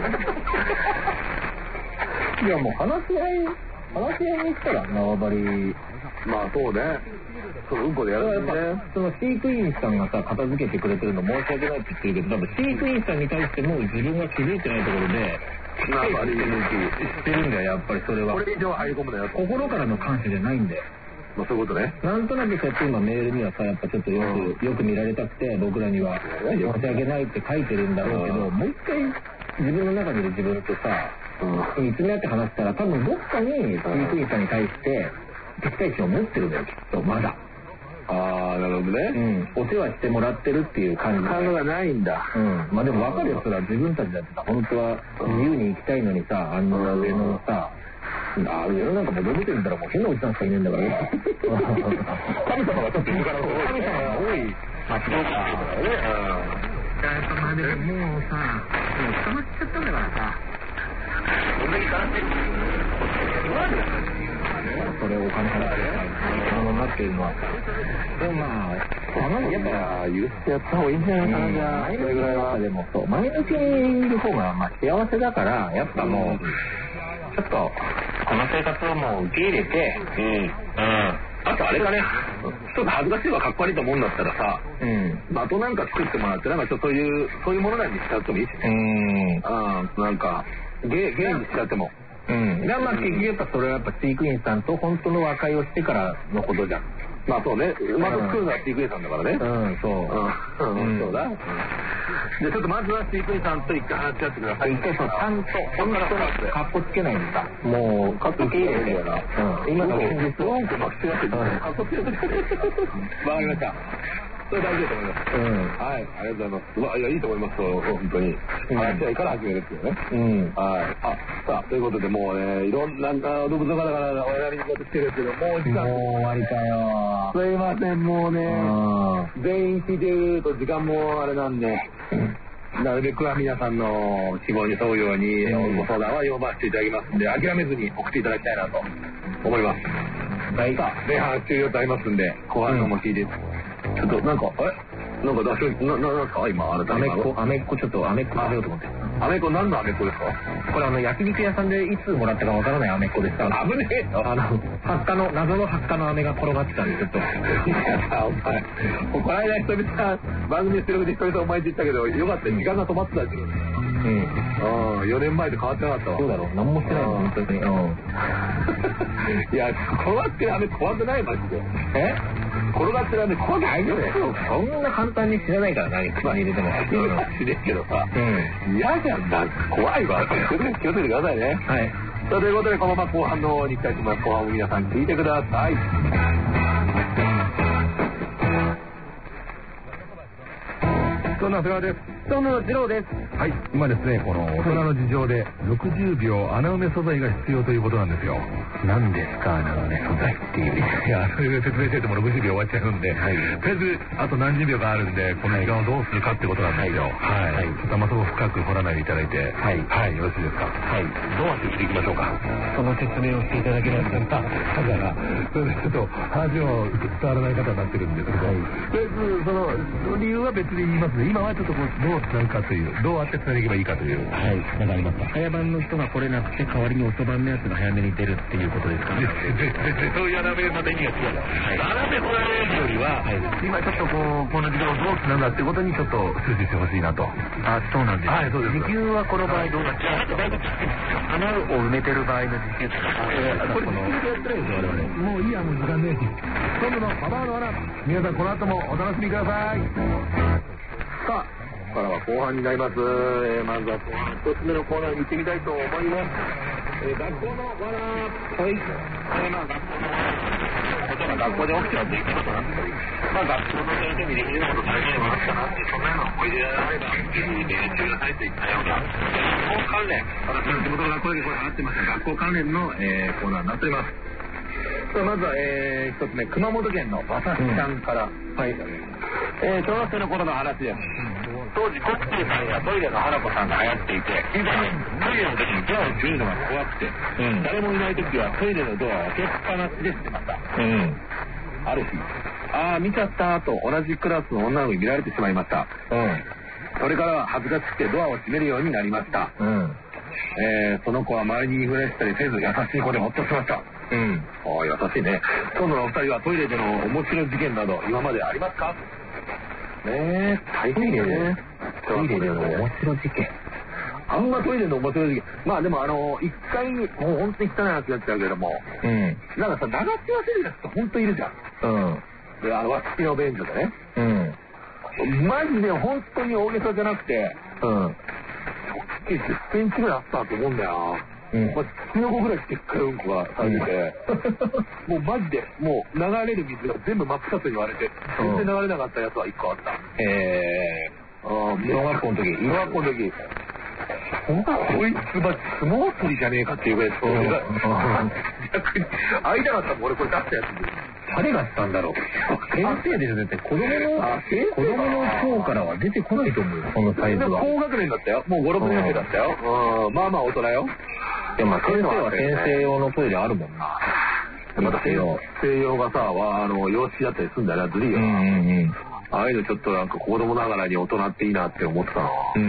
いやもう話し合い、話し合いに来たら縄張り。 まあそうね。そのうんこでやるんだね。 その飼育員さんがさ、片付けてくれてるの申し訳ないって言ってるけど、多分飼育員さんに対しても自分が気づいてないところで、 縄張りしてるんだよ、やっぱりそれは。 これ以上入り込むなよ。 心からの感謝じゃないんだよ。 まあそういうことね。 なんとなくそうやって今メールにはさ、やっぱちょっとよく、よく見られたくて、僕らには申し訳ないって書いてるんだろうけど、もう一回自分の中にいる自分とさ、見つめ合って話したら、多分どっかに飼育員さんに対して敵対心を持ってるんだよ、きっと、まだ。 ああ、なるほどね。 うん。お世話してもらってるっていう感じ。 感がないんだ。 うん。まあでも分かるよ、それは自分たちだってさ、本当は自由に行きたいのにさ、あんな上のさ、ああ、上のなんかもう動物園見たらもう変なおじさんしかいねえんだからさ。神様がちょっと上から神様が多い街のか。ね。やっぱまあでももうさ、もう捕まっちゃったんだからさ。どんだけ絡んでるそれをお金払ってさ、このなっていうのは。でもまあ、やっぱ許してやった方がいいんじゃないかな、じゃあ。それぐらいは。でもそう、前向きにいる方がまあ幸せだから、やっぱもう、ちょっと、この生活をもう受け入れて、うん。うん。あとあれだね、ちょっと恥ずかしいわ、かっこ悪いと思うんだったらさ、うん。的なんか作ってもらって、なんかちょっとそういう、そういうものなんにしちゃってもいいしね。うん。うん、なんか、ゲゲームしちゃっても。うん。まあ結局やっぱそれはやっぱ飼育員さんと本当の和解をしてからのことじゃん。まあそうね、うまく作るのは飼育員さんだからね。うん、そう。うん、うん、そうだ。じゃあちょっとまずは飼育員さんと一回話し合ってください。一回そう、ちゃんと、こんな人なんで。かっこつけないんだ。もう、かっこつけ入れてるよな。うん。今の現実を。うんこまくしなくていい。かっこつけない。わかりました。それ大事だと思います。うん。はい、ありがとうございます。うわ、いや、いいと思います、本当に。話し合いから始めるっていうね。うん。はい。あ、さあ、ということで、もうね、いろんな、動物の方からおやりにこと来てるんですけど、もう時間。もう終わりかよ。すいません、もうね、全員聞いてると時間もあれなんで、なるべくは皆さんの希望に沿うように、ご相談は読ませていただきますんで、諦めずに送っていただきたいなと思います。はい。さあ、前半終了とありますんで、後半のも聞いて、ちょっとなんか、えなんか出し、な、な、なんすか今、あなた。アメッコ、アメッコちょっとアメッコ食べようと思って。アメッコ何のアメッコですか？これあの、焼肉屋さんでいつもらったかわからないアメッコです。あぶねえあの、発火の、謎の発火の飴が転がってたんで、ちょっと。いや、お前、この間久々、番組してる時に久々お前って言ったけど、よかったよ、時間が止まってたし。うん。うん、よねんまえと変わってなかったわ。そうだろう、何もしてないの、本当に。うん。いや、転がってる飴怖くないマジで。え転がってる飴怖くないよね。そんな簡単に知らないからな、口に入れても。知れんけどさ。うん。嫌じゃんな、怖いわ。気をつけてくださいね。はい。ということで、このまま後半の方に行きたいと思います。後半も皆さん聞いてください。そんな世話です。その次郎です。はい、今ですね、この大人の事情でろくじゅうびょう穴埋め素材が必要ということなんですよ。何ですか、穴埋め素材っていう。いや、それで説明しててもろくじゅうびょう終わっちゃうんで、はい、とりあえずあと何十秒があるんで、この時間をどうするかってことなんですよ。はい。はい、ちょっとあんまそこ深く掘らないでいただいて、はい。はい、よろしいですか。はい。どうやってしていきましょうか。その説明をしていただけないと、だから、それでちょっと話も伝わらない方になってるんですけど、はい、とりあえず、その、理由は別に言いますね。今はちょっとこう、どうつなぐかという、どうやってつないでいけばいいかという。はい、なんかありますか。早番の人が来れなくて、代わりに遅番のやつが早めに出るっていうことですかね。そういう穴埋めまた意味が違う。穴埋め掘られるよりは、はい、今ちょっとこう、この時間をどうつなぐかっていうことにちょっと注視してほしいなと。あ、そうなんです。はい、そうです。時給はこの場合どうなっちゃうんですか。穴を埋めてる場合の時給とか、これ、もういいや、もう時間ねえし。今度のパワーの穴、皆さんこの後もお楽しみください。さあ、ここからは後半になります。えー、まずは後半一つ目のコーナーに行ってみたいと思います。えー、学校の罠。はい。えー、まあ学校の罠。ことが学校で起きた出来事だったり、まあ学校の先生にできること大変はあったなって、そんなような思い出があれば、ぜひメールしてくださいといったような、学校関連、私の地元の学校でこれ払ってました学校関連の、えー、コーナーになっております。まずは、えー、一つ目、熊本県のわさしちゃんから、うん、はい、えー、小学生の頃の話です。当時コッティさんやトイレの花子さんが流行っていて、以前トイレの時にドアを閉めるのが怖くて、うん、誰もいない時はトイレのドアを開けっぱなしでしてました。うん、ある日、ああ見ちゃったと同じクラスの女の子に見られてしまいました。うん、それからは恥ずかしくてドアを閉めるようになりました。うん、えー、その子は周りに言いふらしたりせず優しい子でほっとしました。うん、ああ優しいね。今度のお二人はトイレでの面白い事件など今までありますか？ねえ、大変ね。トイレでの面白い事件。あんまトイレの面白い事件。まあでもあの、一回に、もう本当に汚い話になっちゃうけども、うん。なんかさ、流し忘れるやつって本当いるじゃん。うん。で、あの、わっちの便所でね。うん。マジで本当に大げさじゃなくて、うん。直径じゅっセンチぐらいあったと思うんだよ。うん、まあ、キノコぐらいでっかいうんこがされてて、うん、もうマジでもう流れる水が全部真っ二つに割れて、全然流れなかったやつはいっこあった。へぇー。あー、小学校の時。小学校の時。こいつは相撲取りじゃねえかっていうぐらい、それが、逆に、会いたかったもん、俺これ出したやつで。誰がしたんだろう。先生で絶対子供の、子供の方からは出てこないと思うよ、このサイズは。高学年だったよ。もうご、ろくねん生だったよ。うん、まあまあ大人よ。でも先生は先生用のトイレあるもんな。また西洋西洋がさ、あの洋式だったりするんだよな、ずりよな。うんうん、ああいうのちょっとなんか子供ながらに大人っていいなって思ってたな。うん。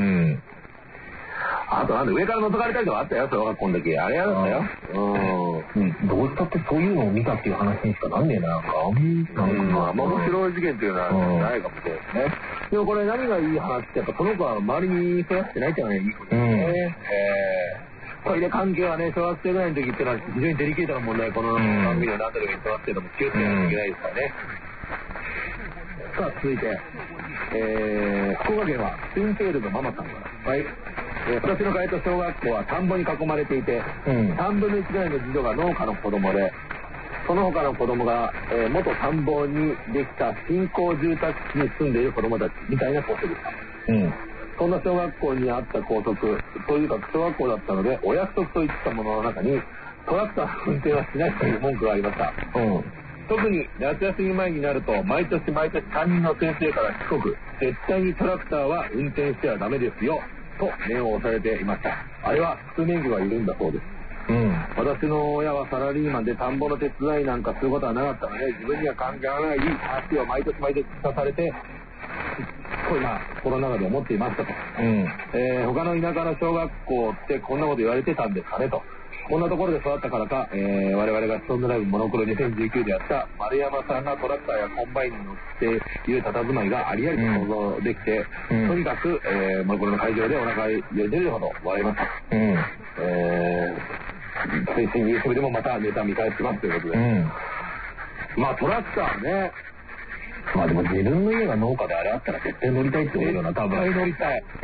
あとなんで上から覗かれたりとかあったよ、小学校の時。あれやだったよ。うん。どうしたってそういうのを見たっていう話にしかなんねえな。なんかあんまあ面白い事件っていうのはないかもしれないですね。でもこれ何がいい話ってやっぱこの子は周りに育ってないっていうのがいいことですね。えートイレ関係はね、小学生ぐらいの時ってのは非常にデリケートな問題、この番組で何度か言ってますけども、気をつけないといけないですからね。さあ、続いて、えー、福岡県はスインテールのママさんから。はい。えー、私の通った小学校は田んぼに囲まれていて、うん、さんぶんのいちぐらいの児童が農家の子供で、その他の子供が、えー、元田んぼにできた新興住宅地に住んでいる子供たちみたいな校則でした。うん。そんな小学校にあった校則というか小学校だったのでお約束といったものの中にトラクターの運転はしないという文句がありました、うん、特に夏休み前になると毎年毎年担任の先生からしつこく絶対にトラクターは運転してはダメですよと念を押されていました。あれは普通免許がいるんだそうです、うん、私の親はサラリーマンで田んぼの手伝いなんかすることはなかったので自分には関係ない話を毎年毎年聞かされてこう今コロナ禍で思っていましたと、うんえー、他の田舎の小学校ってこんなこと言われてたんですかねと。こんなところで育ったからか、えー、我々がストンドライブモノクロにせんじゅうきゅうでやった丸山さんがトラクターやコンバインに乗っている佇まいがありありと想像できて、うん、とにかく、えー、モノクロの会場でお腹に出るほど笑いました、うんえー、推進 YouTube でもまたネタ見返しますということで、うん、まあトラクターねまあでも自分の家が農家であれあったら絶対乗りたいって思うよな、多分。絶対乗りたい。うん。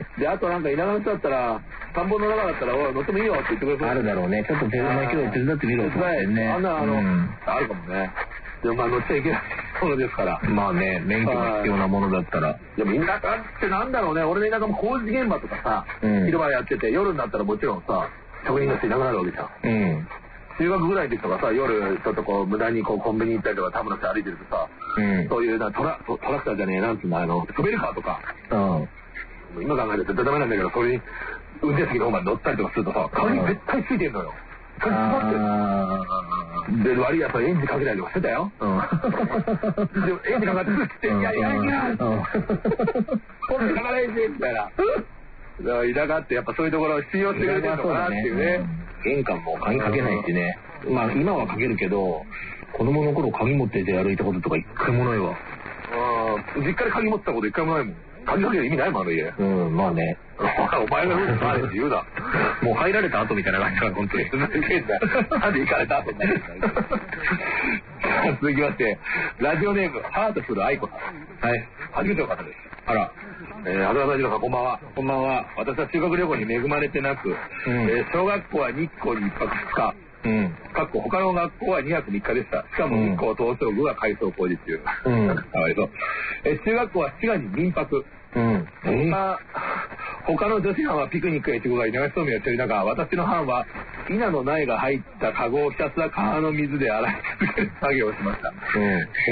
で、あとなんか田舎の人だったら、田んぼの中だったら、おい乗ってもいいよって言ってくれそう。あるだろうね。ちょっと手伝いけど手伝ってみろってね。あんな、あの、うん、あるかもね。でもまあ乗っちゃいけないものですから。まあね、免許が必要なものだったら。でも田舎ってなんだろうね。俺の田舎も工事現場とかさ、うん、昼間やってて、夜になったらもちろんさ、職人の人いなくなるわけじゃん。うん。中学ぐらいの時とかさ、夜ちょっとこう無駄にこうコンビニ行ったりとか田村さん歩いてるとさ、うん、そういうなトラトラクターじゃねえなんつうのあのショベルカーとか、うん、今考えるとダメなんだけどそれに運転席の方まで乗ったりとかするとさ鍵絶対ついてんのよ。鍵つってで悪いやつはエンジンかけたりとかしてたよ。うん、でもエンジンかかってるっていやいやいやポンってかかないしみたいな。田舎ってやっぱそういうところを信用してくれてるのかなっていうね。玄関も鍵かけないしね。まあ今はかけるけど子供の頃鍵持って出歩いたこととか一回もないわ。ああ実家で鍵持ってたこと一回もないもん。鍵かける意味ないもんあの家。うんまあね。お前がルールあれって言うな。もう入られた後みたいな感じだから本当に。なんで行かれた後になるんだよ。続きましてラジオネームハートフル愛子さん。はい初めての方です。あら。えー、あずらさん、こんばんは。こんばんは。私は修学旅行に恵まれてなく、うんえー、小学校は日光に一泊ふつか、 うん。かっこ他の学校はにはくみっかでした。しかも日光東照宮は改装工事中。うん。かわいそう。え、中学校は滋賀に民泊。うん。他、他の女子班はピクニックやイチゴが流しそうめんをしている中、私の班は稲の苗が入ったカゴをひたすら川の水で洗い続ける作業をしました。うん。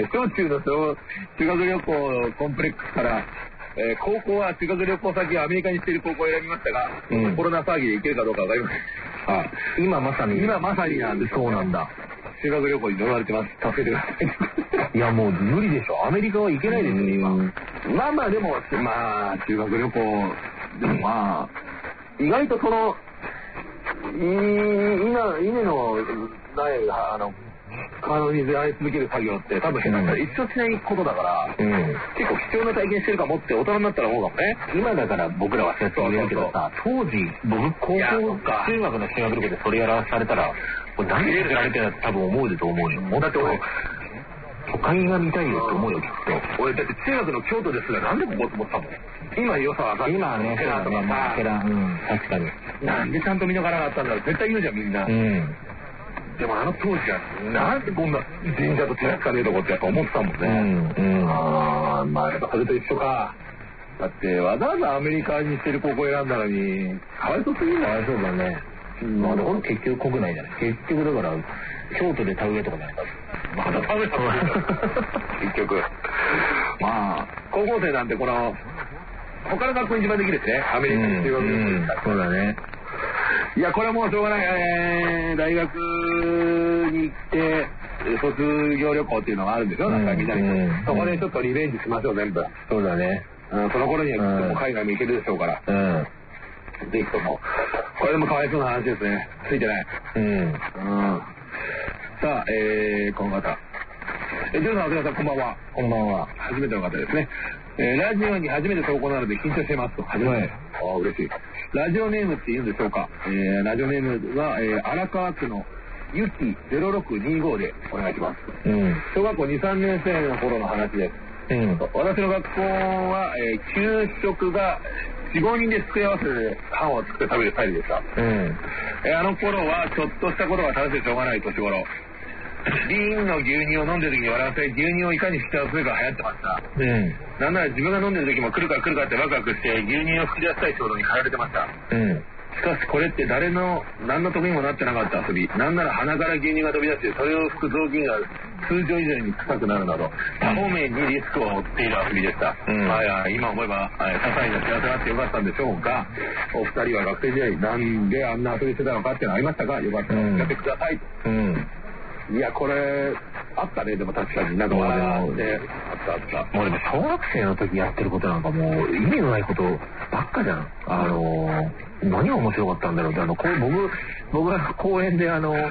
小中の修学旅行コンプレックスから、えー、高校は修学旅行先をアメリカにしている高校を選びましたが、うん、コロナ騒ぎで行けるかどうかわかりません。 あ、今まさに。 今まさになんです。 そうなんだ。 修学旅行に乗られてます。助けてください。いやもう無理でしょ。アメリカは行けないですよ、今。 まあまあでも、まあ、修学旅行、でもまあ、意外とその、い、稲、稲の苗が、あの、川の水で洗い続ける作業って多分変なったら一生しないことだから、うん、結構貴重な体験してるかもって大人になったら思うかもね。 今だから僕らはそうやって言うけどさ、当時僕高校か中学の修学旅行でそれやらされたら何でやられてるって多分思うと思うよ。だって俺都会が見たいよって思うよきっと。 俺だって中学の京都ですがなんでここと思ったもん。今良さは分かる。 今はね、 ヘラとかさ、 ヘラ、うん、確かに。 なんでちゃんと見抜かなかったんだろう。絶対言うじゃんみんな。うん。でもあの当時はなんでこんな神社と寺しかねえとこってやっぱ思ってたもんね。うんうん、ああ、まあやっぱそれと一緒か。だってわざわざアメリカにしてる高校選んだのにかわいそうすぎる。 かわいそうだね。うん、まあでも結局国内じゃない。結局だから京都で田植えとかじゃないか。 まだ田植えとか結局。まあ高校生なんてこの他の学校に自慢できるしね。アメリカに修学旅行ですから。 そうだね。 いやこれはもうしょうがない、えー、大学に行って卒業旅行っていうのがあるんでしょ、なんかみんなに、うん、そこでちょっとリベンジしましょう全部。 そうだね、 うん、その頃にはきっともう海外も行けるでしょうから、うん、ぜひともこれでもかわいそうな話ですね。ついてない、うんうん、さあ、えー、この方えジョーさん、お疲れさん、こんばんは。 こんばんは。 初めての方ですね。えー、ラジオに初めて投稿なので緊張していますと。初めて、はい、あ嬉しい。ラジオネームって言うんでしょうか。えー、ラジオネームは、えー、荒川区のゆきゼロろくにごでお願いします。うん、小学校に、さんねん生の頃の話です。うん、私の学校は、えー、給食がよん、ごにんで机合わせでパンを作って食べるスタイルでした。うん、えー、あの頃はちょっとしたことが楽しくてしょうがない年頃。瓶の牛乳を飲んでる時に笑わせ、牛乳をいかに引き出すか流行ってました。うん。なんなら自分が飲んでる時も来るか来るかってワクワクして牛乳を吹き出したい衝動に駆られてました。うん。しかしこれって誰の何の得にもなってなかった遊び。なんなら鼻から牛乳が飛び出してそれを吹く雑巾が通常以上に臭くなるなど多方面にリスクを負っている遊びでした。うん。まあ、今思えば些細な幸せがあってよかったんでしょうが、お二人は学生時代なんであんな遊びしてたのかっていうのありましたが、よかったらやってください。うん。うんいやこれあったね。でも確かになんか笑ってあったあった。 もうでも小学生の時やってることなんかもう意味のないことばっかじゃん。あのー、何が面白かったんだろうってあのこう僕僕が公園であの、うん、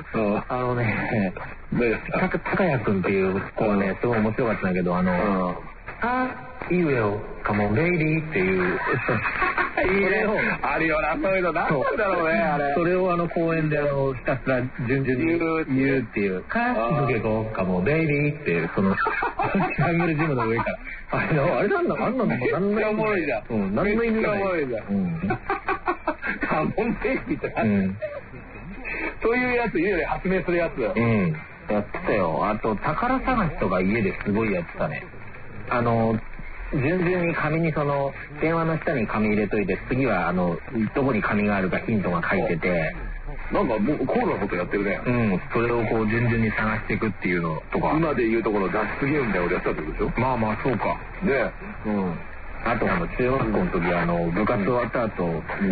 あのねた高谷君っていう子はねすごい面白かったんだけどあの、うん、あいいよカモンベイリーっていういいね。あるよな、そういうの何なんだろうね、あれ。 それをあの公園であのひたすら順々に言う言うっていう。カードゲゴカモンベイリーっていうそのジャングルジムの上から。あれあれなんだあんなのも何の意味もないじゃん。うん、何の意味もないじゃん。うん。カモンベイリーって何？うん。そういうやつ言うよね、発明するやつ。うん。 やってたよ。あと宝探しとか家ですごいやってたね。あの。順々に紙にその電話の下に紙入れといて次はあのどこに紙があるかヒントが書いててなんかもうコールなことやってるね。 うんそれをこう順々に探していくっていうのとか今でいうところ脱出ゲームで俺やったってことでしょ。 まあまあそうかねうんあとあの中学校の時あの部活終わった後、うん、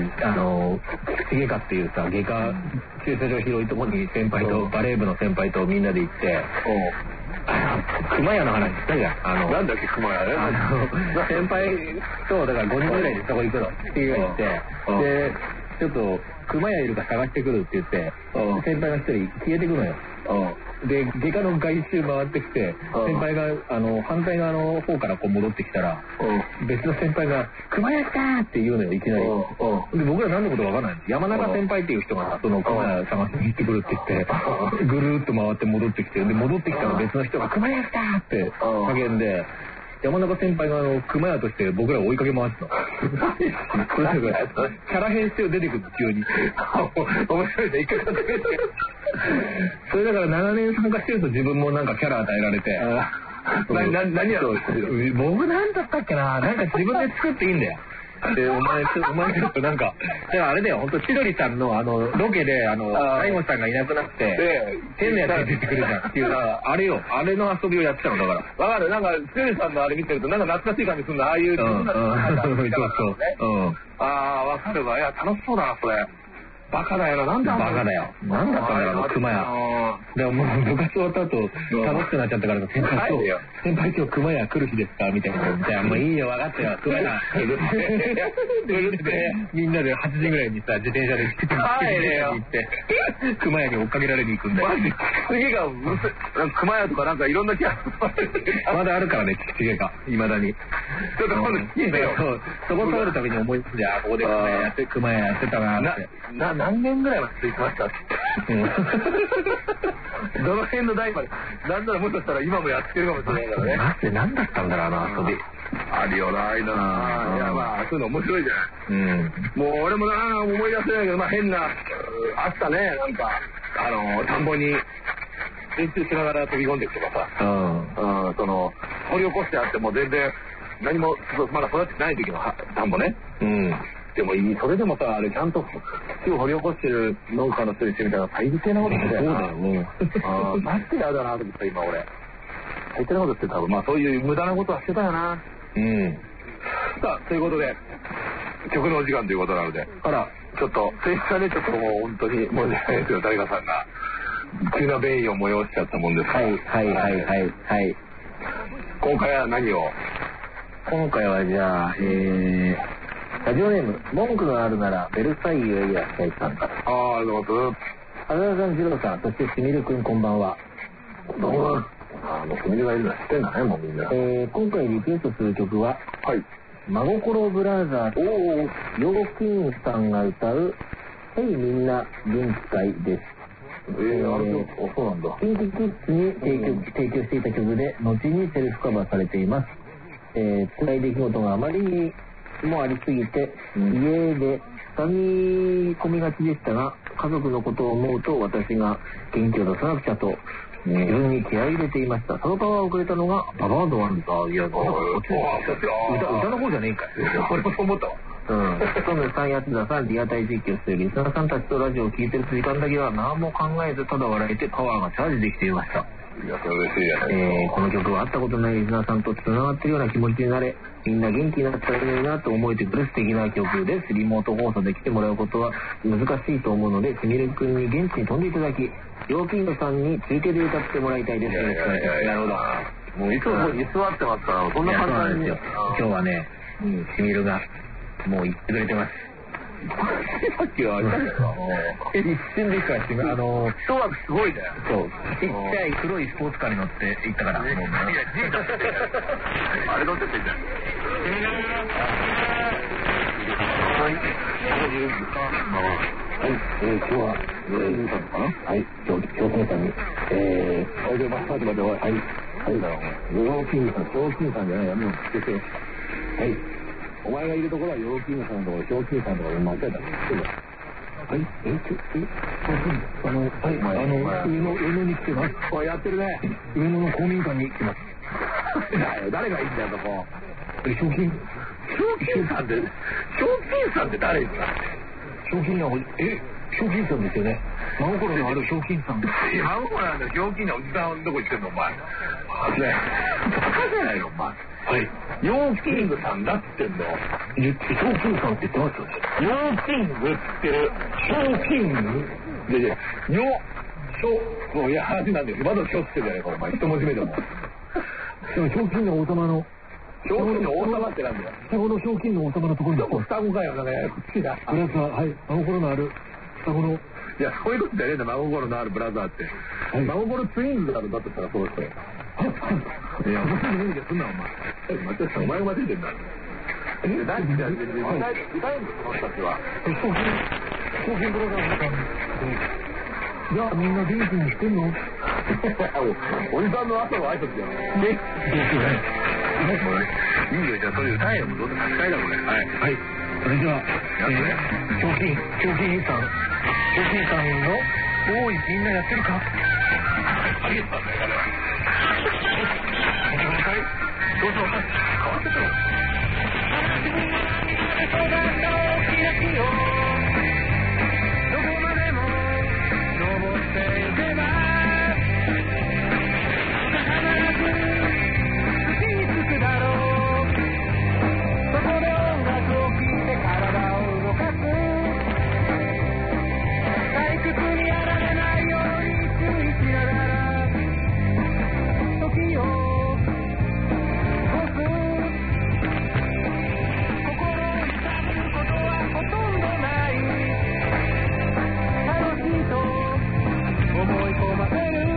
あの口外科っていうさ外科駐車場広いところに先輩とバレー部の先輩とみんなで行って熊屋の話したじゃん。あのなんだっけ熊屋ね。あの先輩とだからごにんぐらいでそこ行くのっていうのってでちょっと熊屋いるか探してくるって言って先輩が一人消えてくのよ。で外科の外周回ってきて先輩があの反対側の方からこう戻ってきたら別の先輩が熊屋来たーって言うのよいきなり。で僕ら何のことか分からない。山中先輩っていう人がその熊屋探しに行ってくるって言ってぐるーっと回って戻ってきてで戻ってきたら別の人が熊屋来たーって叫んで山中先輩があの熊屋として僕らを追いかけ回ってたの。キャラ変して出てくるの急に。 面白いね。一回やってくれてそれだからななねん参加してると自分もなんかキャラ与えられて。 何何やろう僕なんだったっけな、なんか自分で作っていいんだよ。で、お前、お前ちょっとなんか、だからあれだよ、ほんと千鳥さんのあの、ロケで、あの、大悟さんがいなくなって、変なやつが出てくるじゃんっていうか、あれよ、あれの遊びをやってたのだから。 わかる、なんか、千鳥さんのあれ見てると、なんか懐かしい感じするの、ああいう、 うん、うん、そうそう。うん。 ああ、わかるわ。いや、楽しそうだな、それ。バカだよな、なんだバカだよ。なんだったんだろう、熊谷。でももう部活終わった後、楽しくなっちゃったから、先輩今日、先輩今日熊谷来る日ですかみたいなこと。じゃあもういいよ、分かったよ、熊谷。で、みんなではちじぐらいにさ、自転車で行って、熊谷に追っかけられに行くんだよ。 マジ次が、熊谷とかなんかいろんなキャラ。 まだあるからね、ちげが、いまだに。 ちょっと今度聞いてよ。 そこ通るたびに思いついて、あ、ここで熊谷やって、熊谷やってたなって。 な、何年ぐらいは続いてましたって。どの辺の代まで。なんならもしかしたら今もやってるかもしれないからね。 マジで何だったんだろうな、遊び。 あるよな、あいな。いや、まあ、そういうの面白いじゃん。 うん。 もう俺もな、思い出せないけど、まあ変な、あったね、なんか、あの、田んぼに練習しながら飛び込んでいくとかさ。うん。うん、その、掘り起こしてあっても全然、何も、まだ育ってない時の田んぼね。うん。でもいい、それでもさ、あれちゃんと木を掘り起こしてる農家の人にしてみたら大抵なことしてたよな。そうだよ、もう。ああ、マジで嫌だなと思った今俺。大抵なことしてたら、まあそういう無駄なことはしてたよな。うん。さあ、ということで、曲のお時間ということなので、あら、ちょっと、先週はね、ちょっともう本当に、もうじゃないですよ、誰かさんが、急な便意を催しちゃったもんですから。 はい、はい、はい、はい、はい。 今回は何を？ 今回はじゃあ、えー、ラジオネーム、文句があるなら、ベルサイユへいらっしゃいさんから。 ああ、どうぞ。 あざらさん、ジローさん、そしてしみるくん、こんばんは。 どうも。あの、しみるがいるのは知ってんだね、もうみんな。 えー、今回リクエストする曲は、はい。真心ブラザーズ、ヨーキンさんが歌う、ヘイみんな元気会です。 えー、あれ、あ、そうなんだ。 キンキキッズに提供、提供していた曲で、後にセルフカバーされています。えー、辛い出来事があまりにもありすぎて、うん、家で下に込みがちでしたが、家族のことを思うと私が元気を出さなくちゃと、自分に気合い入れていました。そのパワーをくれたのがババアドワンダー。いや、こっち歌、歌の方じゃねえかよ。 俺もそう思ったわ。 うん。トムさん、やつださん、リアタイ実況しているリスナーさんたちとラジオを聴いてる時間だけは何も考えずただ笑えてパワーがチャージできていました。 いや、それ嬉しいや、 えー、この曲は会ったことないリスナーさんとつながっているような気持ちになれ、みんな元気になったらいいのになと思えてくる素敵な曲です。リモート放送で来てもらうことは難しいと思うので、すみれくんに現地に飛んでいただき、ヨーキングさんについてで歌ってもらいたいです。 いやいやいやいや、なるほど。もういつも居座ってますから、そんな簡単に。 今日はね、うん、しみるがもう言ってくれてます。 さっきはあれだけど、 一瞬でいくから、あの、 人はすごいね。 そう。ちっちゃい黒いスポーツカーに乗って行ったから。もういや、 ジータって。あれ乗ってってんじゃん。はい。はい、えー、今日は、えー、ゆうさんかなはい、今日、今日さんに、えー、おいで、待って待って待って、はい、はいだろ、ヨーキングさん、ヨーキングさんじゃないや、もう、つけてよ。はい。お前がいるところはヨーキングさんのところ、ヨーキングさんのところ、間違えた。はい、え、ちょ、え、あの、はい、あの、上野、上野に来てます。これやってるね。上野の公民館に来てます。誰がいいんだよ、そこ。え、賞金賞金さんって、賞金さんって誰ですか？ 賞金の、え、賞金さんですよね。真心のある賞金さん。 いや、真心のある賞金のおじさんどこ行ってんの、お前。ねえ、バカじゃないの、お前。はい。ヨーキングさんだって言ってんだよ。 言って、賞金さんって言ってますよね。 ヨーキングってる。賞金グで、で、よ、しょ、もういや、話なんですよ。まだしょってじゃないか、お前。一文字目でも。 でも、賞金の王様の、 賞金の王様ってなんだよ。 双子の賞金の王様のところに。 どこ双子かよ、なんかや、こっちだ。 ブラザー、はい。真心のある、双子の。いや、そういうことじゃねえんだ、真心のあるブラザーって。はい、真心ツインズだろ、だとしたらそうですよ。いや、お前の意味ですんな、お前。待って、お前が間違えてんだ。え、何じゃあ、歌えんの、その人たちは。 賞金、賞金ブラザーのさん。じゃあ、みんな元気にしてんの？ おじさんの朝の挨拶じゃん。 で、元気だね。 いいよ、じゃあ、それ歌えよ、どうせ歌えだもんね。はい。 はい。それじゃあ、 やっね。 賞金、賞金さん、賞金さんの、 おい、みんなやってるか？ ありがとうございます。ごめんなさい。どうぞ、変わってたよ。 どこまでも登っていけば必ず口につくだろう。そこで音楽を聴いて体を動かす。退屈にやられないように注意しながら時を越す。心に痛むことはほとんどない。楽しいと思い込ませる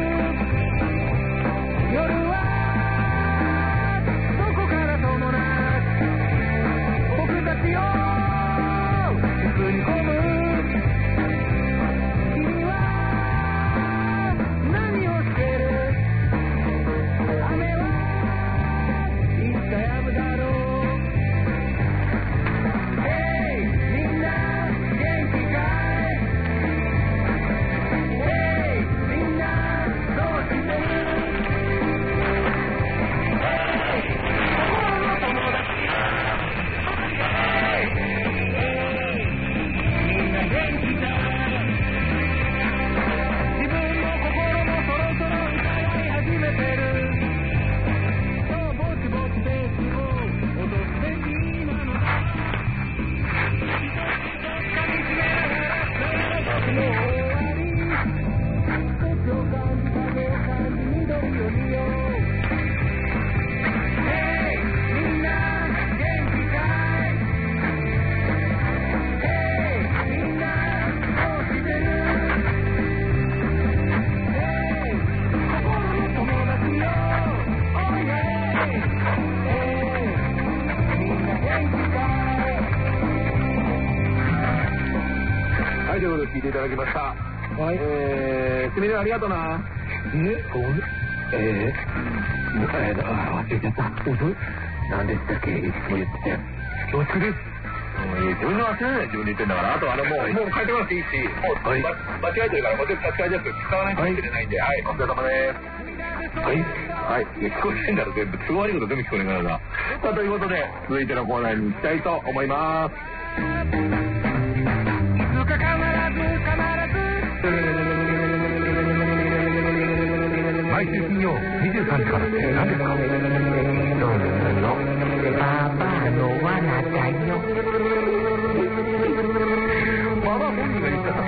夜はどこからともなく僕たちを包み込む。君は何をしてる？雨はいつか止むだろう。Hey みんな元気かい？ Hey みんなどうしてる？ Hey 心の友達。Hey みんな元気かい？自分の心もそろそろ歌い始めてる。そうぼちぼちペースを落とすべきなのか。かみしめながらそれの時も終わり。年を感じ風を感じ緑を見よう。Hey みんな元気かい？ Hey みんなどうしてる？ Hey 心の友達よ。Oh yeah Hey みんな元気かい？ はい、ということで聞いていただきました。 はい。 えー、すみれありがとうな。 ね、こう、えー、もう、えー、あ、忘れちゃった。何でしたっけ？いつも言ってたよ。 恐縮です。もういい、自分の忘れない自分で言ってんだから、あとあのもう、もう書いてもらっていいし、もう、 はいま間違えてるから、もう全部差し替えです。使わないといけないんで、はい、お疲れ様です。 はい。 はい、いや聞こえてんだろ、全部。都合悪いこと全部聞こえないからな。さあ、ということで、続いてのコーナーに行きたいと思います。 いつか必ず必ず毎週金曜にじゅうさんじからって何ですか？ そうなの。ババアの罠だよ。 ババ本人が言ったから。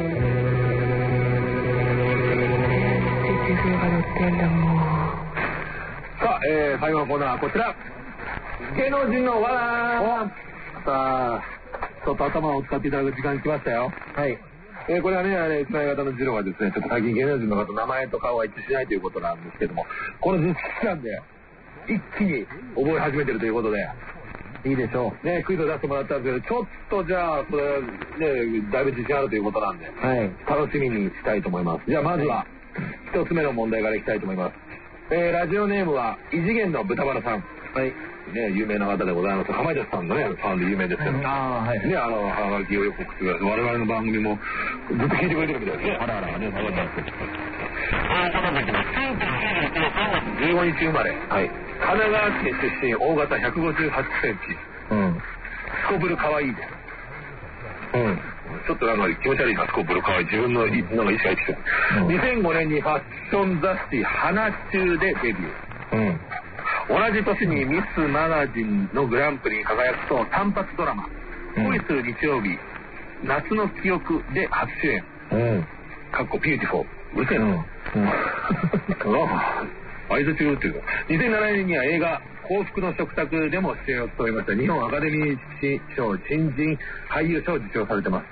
血流が乗ってんだもん。 さあ、えー、最後のコーナーはこちら。芸能人の罠。さあ、ちょっと頭を使っていただく時間に来ましたよ。 はい。 えー、これはね、あれ、つなぎ型の次郎がですね、ちょっと最近芸能人の方、名前と顔は一致しないということなんですけども、この実績期間で、一気に覚え始めてるということで、 いいでしょう。 ね、クイズを出してもらったんですけど、ちょっとじゃあ、これ、ね、だいぶ自信あるということなんで、 はい。 楽しみにしたいと思います。じゃあ、まずは、一つ目の問題からいきたいと思います。えー、ラジオネームは、異次元の豚バラさん。 はい。 ね、有名な方でございます。かまいたちさんのね、ファンで有名ですけど。 ああ、はい。 ね、あの、はがきをよく送ってください。我々の番組もずっと聞いてくれてるみたいですね。あらあら、ね、そうなんですけど。じゅうごにち生まれ。はい。神奈川県出身、大型ひゃくごじゅうはちセンチ。 うん。 スコブル可愛いです。 うん。 ちょっとなんか気持ち悪いな、スコブル可愛い。自分のいなんか意識入ってきた。 うんにせんごねんにファッション雑誌、花中でデビュー。 うん。 同じ年にミスマガジンのグランプリに輝くと単発ドラマ「 うん恋する日曜日夏の記憶」で初主演うん。 かっこビューティフォーうるせえな、 うん。 ああいつ違うっていうのにせんななねんには映画「幸福の食卓」でも出演を務めました日本アカデミー賞新人俳優賞を受賞されてます、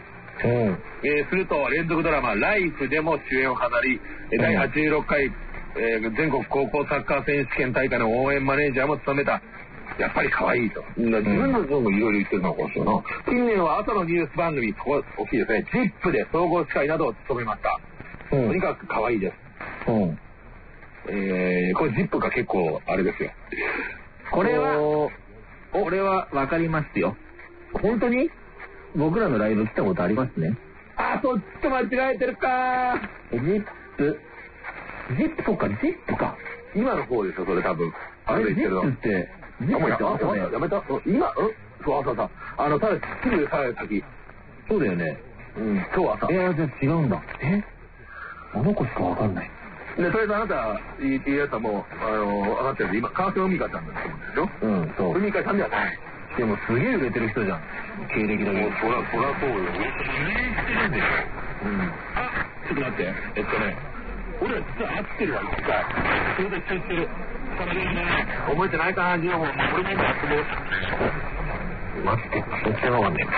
うん。 えーすると連続ドラマ「ライフ」でも主演を飾りだいはちじゅうろっかいえー、全国高校サッカー選手権大会の応援マネージャーも務めた。やっぱり可愛いと。自分の分もいろいろ言ってるのかもしれないな。近年は朝のニュース番組、ここ大きいですね。ジップで総合司会などを務めました。 うん。 とにかく可愛いです。 うん。 えー、これジップが結構あれですよ。 これは、これはわかりますよ。 本当に僕らのライブ来たことありますね。 ああー、そっちと間違えてるかジップ。ジップ、そっか、ジップか。 今の方でしょ、それ多分。 あれ、ジップっって、ジッもうやプって朝ね。 やめたうん今、うんそう、朝さ。あの、ただ、すぐさらに先。 そうだよね。 うん、今日朝。 えー、じゃあ違うんだ。えあの子しかわかんない。 で、とりあえずあなた、いいやつはもう、あの、分かってるんで、今、川瀬海香ちゃんだと思うんですよ。 うん、そう。 海香ちゃんではない。 でもすげえ売れてる人じゃん。経歴だけ。 もう、そら、そらそうよ。俺、してるんだよ。うん。あ、ちょっと待って。えっとね、俺は実は会ってるわ、一回。それで一緒にしてる。覚えてないかな、ジオも。俺も今やっても待って、そっちの方がね、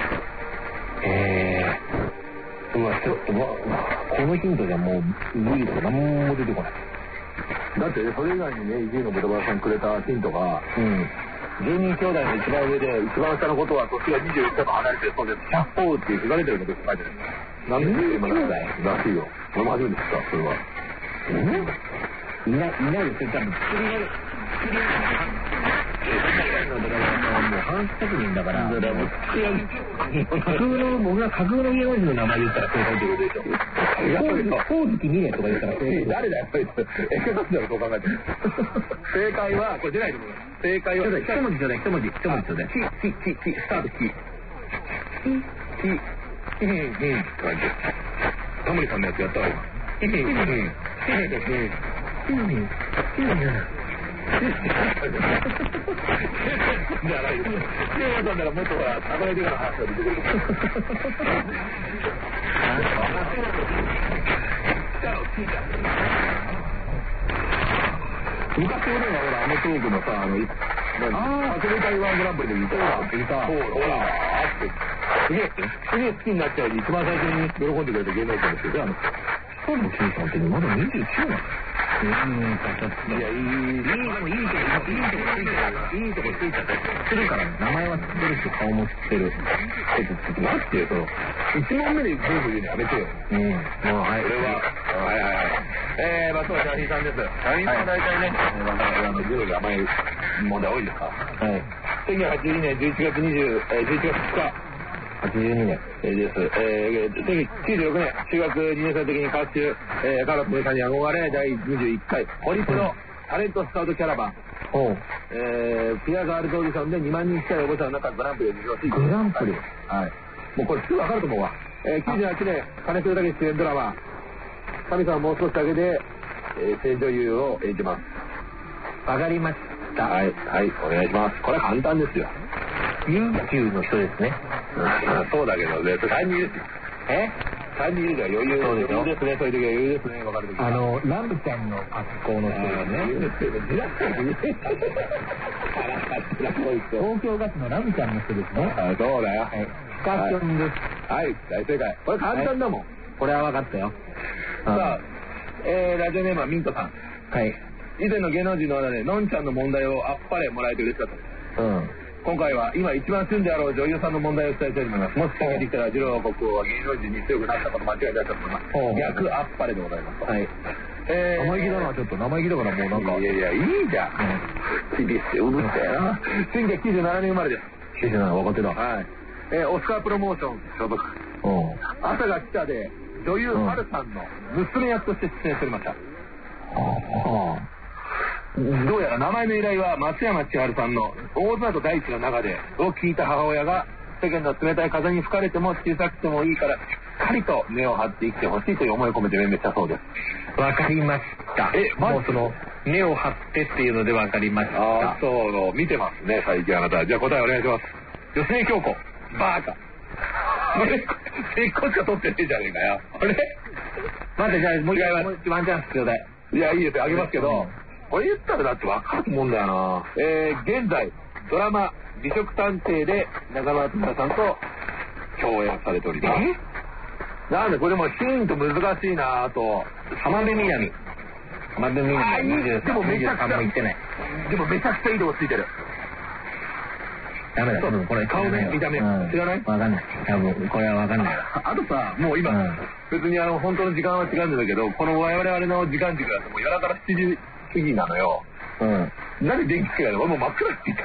えー、うわ、ちょっと、このヒントじゃもう、無理だよ。何も出てこない。 だって、それ以外にね、イジーの豚バラさんくれたヒントが、 うん。 じゅうにん兄弟の一番上で、一番下のことは年がにじゅういっさいも離れてるそうです。ひゃっぽうって言われてることって書いてる。なんで今なんだよ。らしいよ。俺も初めて知った、それは。 えいない、いないよ、それ多分、作りが、作りが、のドラマはもう半職人だから、だからもう作り上げ、架空の、僕が架空の芸能人の名前言ったら正解ってことでしょ。ほおずきみねとか言ったら正解。 誰だよ、そいつ。え、けどだろ、そう考えてる。正解は、これ出ないと思う。正解は、 一文字ちょうだい、一文字、一文字ちょうだい。 き、き、き、き、スタート、き。き、き、き、ひん、ひん、って感じ。タモリさんのやつやったわ、今。ひん、ひん、ひん、ひん、ひん、ひん、ひん、ひん、じゃないよ。皆さんならもっとほら、働いてから話が出てくる。昔俺がほら、アメトークのさ、あの、ああ、それ台湾グランプリで言った言った。ほら、ってすげえ、すげえ好きになっちゃうに一番最初に喜んでくれた芸能人ですけど、あの、 スタンドキーさんってまだにじゅうきゅうなの？うん、いや、いい、いい、でもいいとこ、いいとこついちゃった。いいとこついちゃった。知ってるから、名前は知ってるし、顔も知ってる。 え、ちょっと待ってよ、その、一問目で全部言うのやめてよ。 うん。もう、はい。 それは、はいはいはい。えー、まあ、そう、シャーヒーさんです。シャーヒーさんは大体ね、あの、ゼロで甘い問題多いですか？はい。せんきゅうひゃくはちじゅうにねんじゅういちがつにじゅう、えー、じゅういちがつふつか。 はちじゅうにねん。 えー、です。えー、せんきゅうひゃくきゅうじゅうろくねん、中学にねん生の時に歌手、えー、カラスメさんに憧れ、だいにじゅういっかい、ホリプロ、タレントスカウトキャラバン。 おう。 えー、ピアガールズオーディションでにまんにん近い応募者の中、グランプリを受賞し、 グランプリはい。もうこれすぐわかると思うわ。えー、きゅうじゅうはちねん、金城武出演ドラマ、神様もう少しだけで、えー、正女優を演じます。 わかりました。 はい、はい、お願いします。これ簡単ですよ。 野球の人ですね。 そうだけどね、さんにんですよ。 え ? さんにんいるじゃん、余裕。 そうでしょ。 余裕ですね、そういう時は余裕ですね、わかる時。 あの、ラムちゃんの格好の人ですね。東京ガスのラムちゃんの人ですね。 あ、そうだよ。 はい。スカションです。 はい、大正解。これ簡単だもん。 これは分かったよ。 さあ、えー、ラジオネームはミントさん。 はい。 以前の芸能人の話で、のんちゃんの問題をあっぱれもらえて嬉しかったです。 うん。 今回は今一番旬であろう女優さんの問題を伝えたいと思います。もし解けてきたら、二郎国王は芸能人に強くなったこと間違いないと思います。逆あっぱれでございます。はい。えー、 生意気だな、ちょっと生意気だからもうなんか。 いやいや、いいじゃん。厳しい、うるせえな。せんきゅうひゃくきゅうじゅうななねん生まれです。 きゅうじゅうなな、若手だ。 はい。えー、オスカープロモーション所属。 うん。 朝が来たで、女優ハルさんの娘役として出演しておりました。 はあ。 どうやら名前の由来は松山千春さんの大空と大地の中でを聞いた母親が、世間の冷たい風に吹かれても小さくてもいいからしっかりと根を張って生きてほしいという思いを込めて命名したそうです。 わかりました。 え、 もうその根を張ってっていうのでわかりました。 ああ、そう、見てますね最近あなた。じゃあ答えお願いします。吉根京子。バーカ。これ一個しか取ってねえじゃねえかよ。あれ待って、じゃあもう一回ワンチャンスちょうだい。 いや、いいですよ、あげますけど、うん、これ言ったらだって分かるもんだよな。えー、現在ドラマ美食探偵で中村敦さんと共演されております。えなんでこれもヒント難しいなぁと。 浜辺美波。浜辺美波にじゅうさんも言ってない。 でもめちゃくちゃいいとこついてる。 ダメだ、多分これ顔ね、見た目、うん、知らない？ わかんない。多分これはわかんない。 あとさ、もう今、うん、別にあの本当の時間は違うんだけど、この我々の時間軸だともう夜中からしちじ過ぎなのよ。 うん。 なんで電気つけないの？俺もう真っ暗って言った。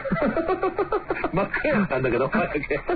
真っ暗だったんだけど、確か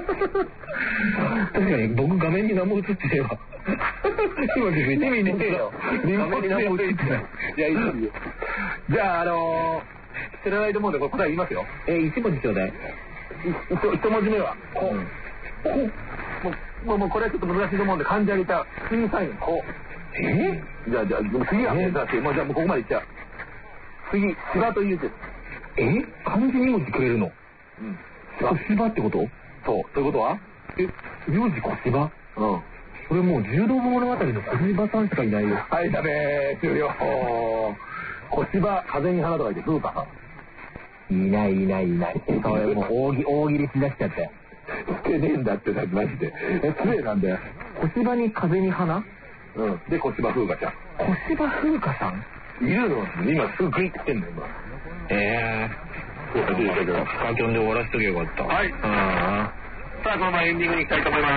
に僕画面に何も映ってねえわ。今気づいた。意味ねえよ。画面に何も映ってない。いや、いいよ。じゃあ、あのー、テレライトモードで答え言いますよ。えー、一文字ちょうだい。一文字目は、こう。こう。もう、もうこれはちょっと難しいと思うんで、漢字上げちゃう。次サイン、こう。えー、じゃあ、じゃあ、次はね、だって、もうじゃあもうここまでいっちゃう。次、芝という字。え漢字に文字くれるの？うん。小芝ってこと？そう。ということは？え、名字小芝？うん。それもう柔道部物語の小芝さんしかいないよ。はい、ダメー。終了。小芝、風に花とか言って、風花さん。いないいないいない。それもう大喜大喜利しだしちゃって。してねえんだって、マジで。え、失礼なんだよ。小芝に風に花？うん。で、小芝風花ちゃん。小芝風花さん？いるの？今すぐグイって来てんだよ、今。ええー。そうか、出てたけど、スカキョンで終わらせとけばよかった。はい。あさあ、この前エンディングに行きたいと思います。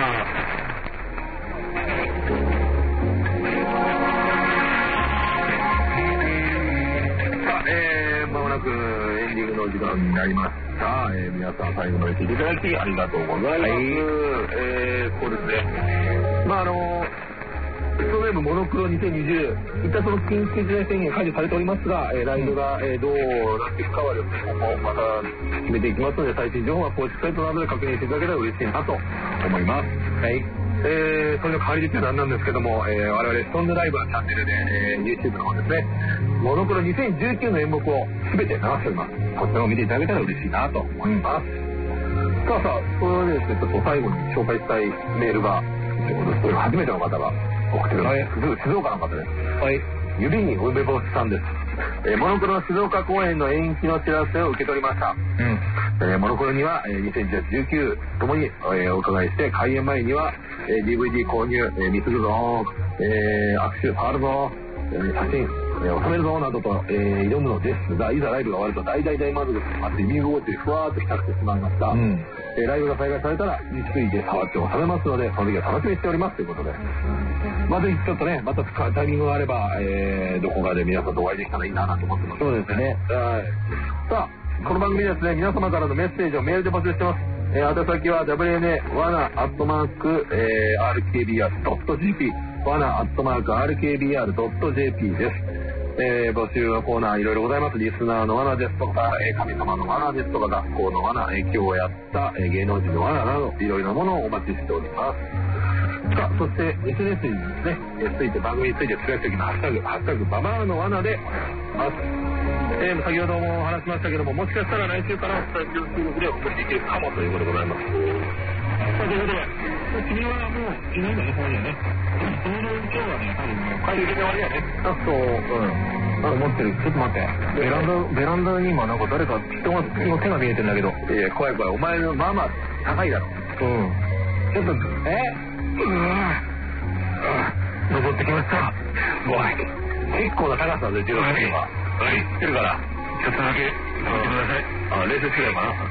さあ、えー、まもなくエンディングの時間になりました。えー、皆さん最後まで聞いていただきありがとうございます。はい、えー、そうですね。まあ、あのー、ストレームモノクロにせんにじゅう、一旦その緊急事態宣言解除されておりますが、えー、ライブが、えー、どうなっていくかはですね、ここまた決めていきますので、最新情報は公式サイトなどで確認していただけたら嬉しいなと思います。はい。えー、それの代わりにって何なんですけども、えー、我々ストンヌライブのチャンネルで、えー、YouTube の方ですね、モノクロにせんじゅうきゅうの演目を全て流しております。こちらを見ていただけたら嬉しいなと思います。さあさあ、それでですね、ちょっと最後に紹介したいメールが、初めての方が送ってくる、はい、静岡の方です。はい。指に梅干しさんです。えー、モノクロの静岡公演の延期の知らせを受け取りました。うん。えー、モノクロには、えー、にせんじゅうきゅうともに、えー、お伺いして、開演前には、えー、ディーブイディー 購入、えー、見つぐぞ、えー、握手触るぞ、えー、写真、えー、収めるぞなどと、えー、挑むのですが、いざライブが終わると大大大満足であって耳心地でふわーっと浸ってしまいました。うん。えー、ライブが再開されたら日水で触って収めますので、その時は楽しみにしておりますということで。まあ、ぜひちょっとね、またタイミングがあれば、えー、どこかで皆さんとお会いできたらいいなと思ってます。そうですね。はい。さあ、この番組ですね、皆様からのメッセージをメールで募集してます。えー、宛先は ダブリューエヌエーワナアットマーク アールケービーアールドットジェーピー ワナアットマーク アールケービーアールドットジェーピー です。えー、募集のコーナーいろいろございます。リスナーの罠ですとか、えー、神様の罠ですとか、学校の罠、えー、今日やった、えー、芸能人の罠など、いろいろなものをお待ちしております。さあ、そして エスエヌエス にですね、えー、ついて番組についてつぶやくときのハッシュタグ、ハッシュタグババアの罠でます。えー、先ほども話しましたけども、もしかしたら来週からスタジオ収録で送っていけるかもということでございます。さあ、ということで、君はもういないんだね、ここにはね。その今日はね、多分もう回収的な終わりやね。あと、うん。なんか持ってる。ちょっと待って。ベランダ、ベランダに今なんか誰か人が、人の手が見えてんだけど。いや、怖い怖い。お前のまあまあ高いだろ。うん。ちょっと、えうわ登ってきました。おい。結構な高さでじゅうろくは。はい。来てるから。ちょっとだけ登ってください。あ、冷静すればな。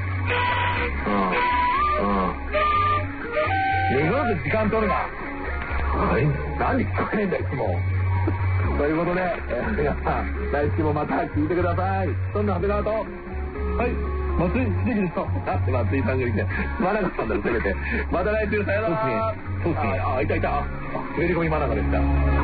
うん。うん。すごく時間取るな。はい。何聞こえねえんだいつも。ということで、えー、皆さん来週もまた聞いてください。そんな長谷川と、はい、松井秀樹ですと。だって松井さんが来て、真中さんだろせめて。また来週さよなら。そうですね。ああ、いたいた。あ、滑り込み真中でした。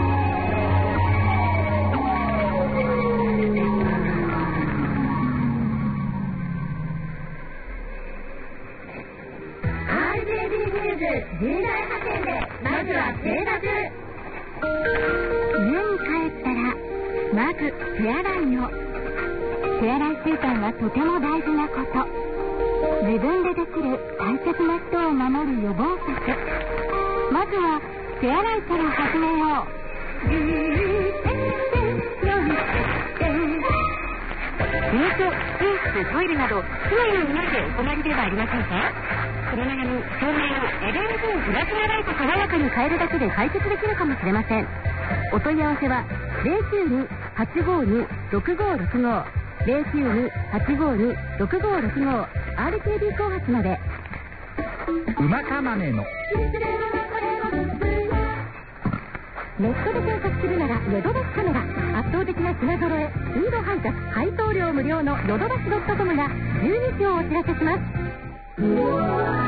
人材派遣でまずは生活。家に帰ったらまず手洗いを。手洗い習慣はとても大事なこと。自分でできる大切な人を守る予防策。まずは手洗いから始めよう。入居、寝室、トイレなど住まいの上でお困りではありませんか？その中に照明を エルイーディー プラズマライト爽やかに変えるだけで解決できるかもしれません。お問い合わせは ゼロきゅうに はちごに ろくごろくご ゼロきゅうに はちごに ろくごろくご アールケービー 後発まで。 馬かまねのネットで検索するならヨドバシカメラ。圧倒的な品揃え、スピード配達、配送料無料のヨドバシドットコムがじゅうにちをお知らせします。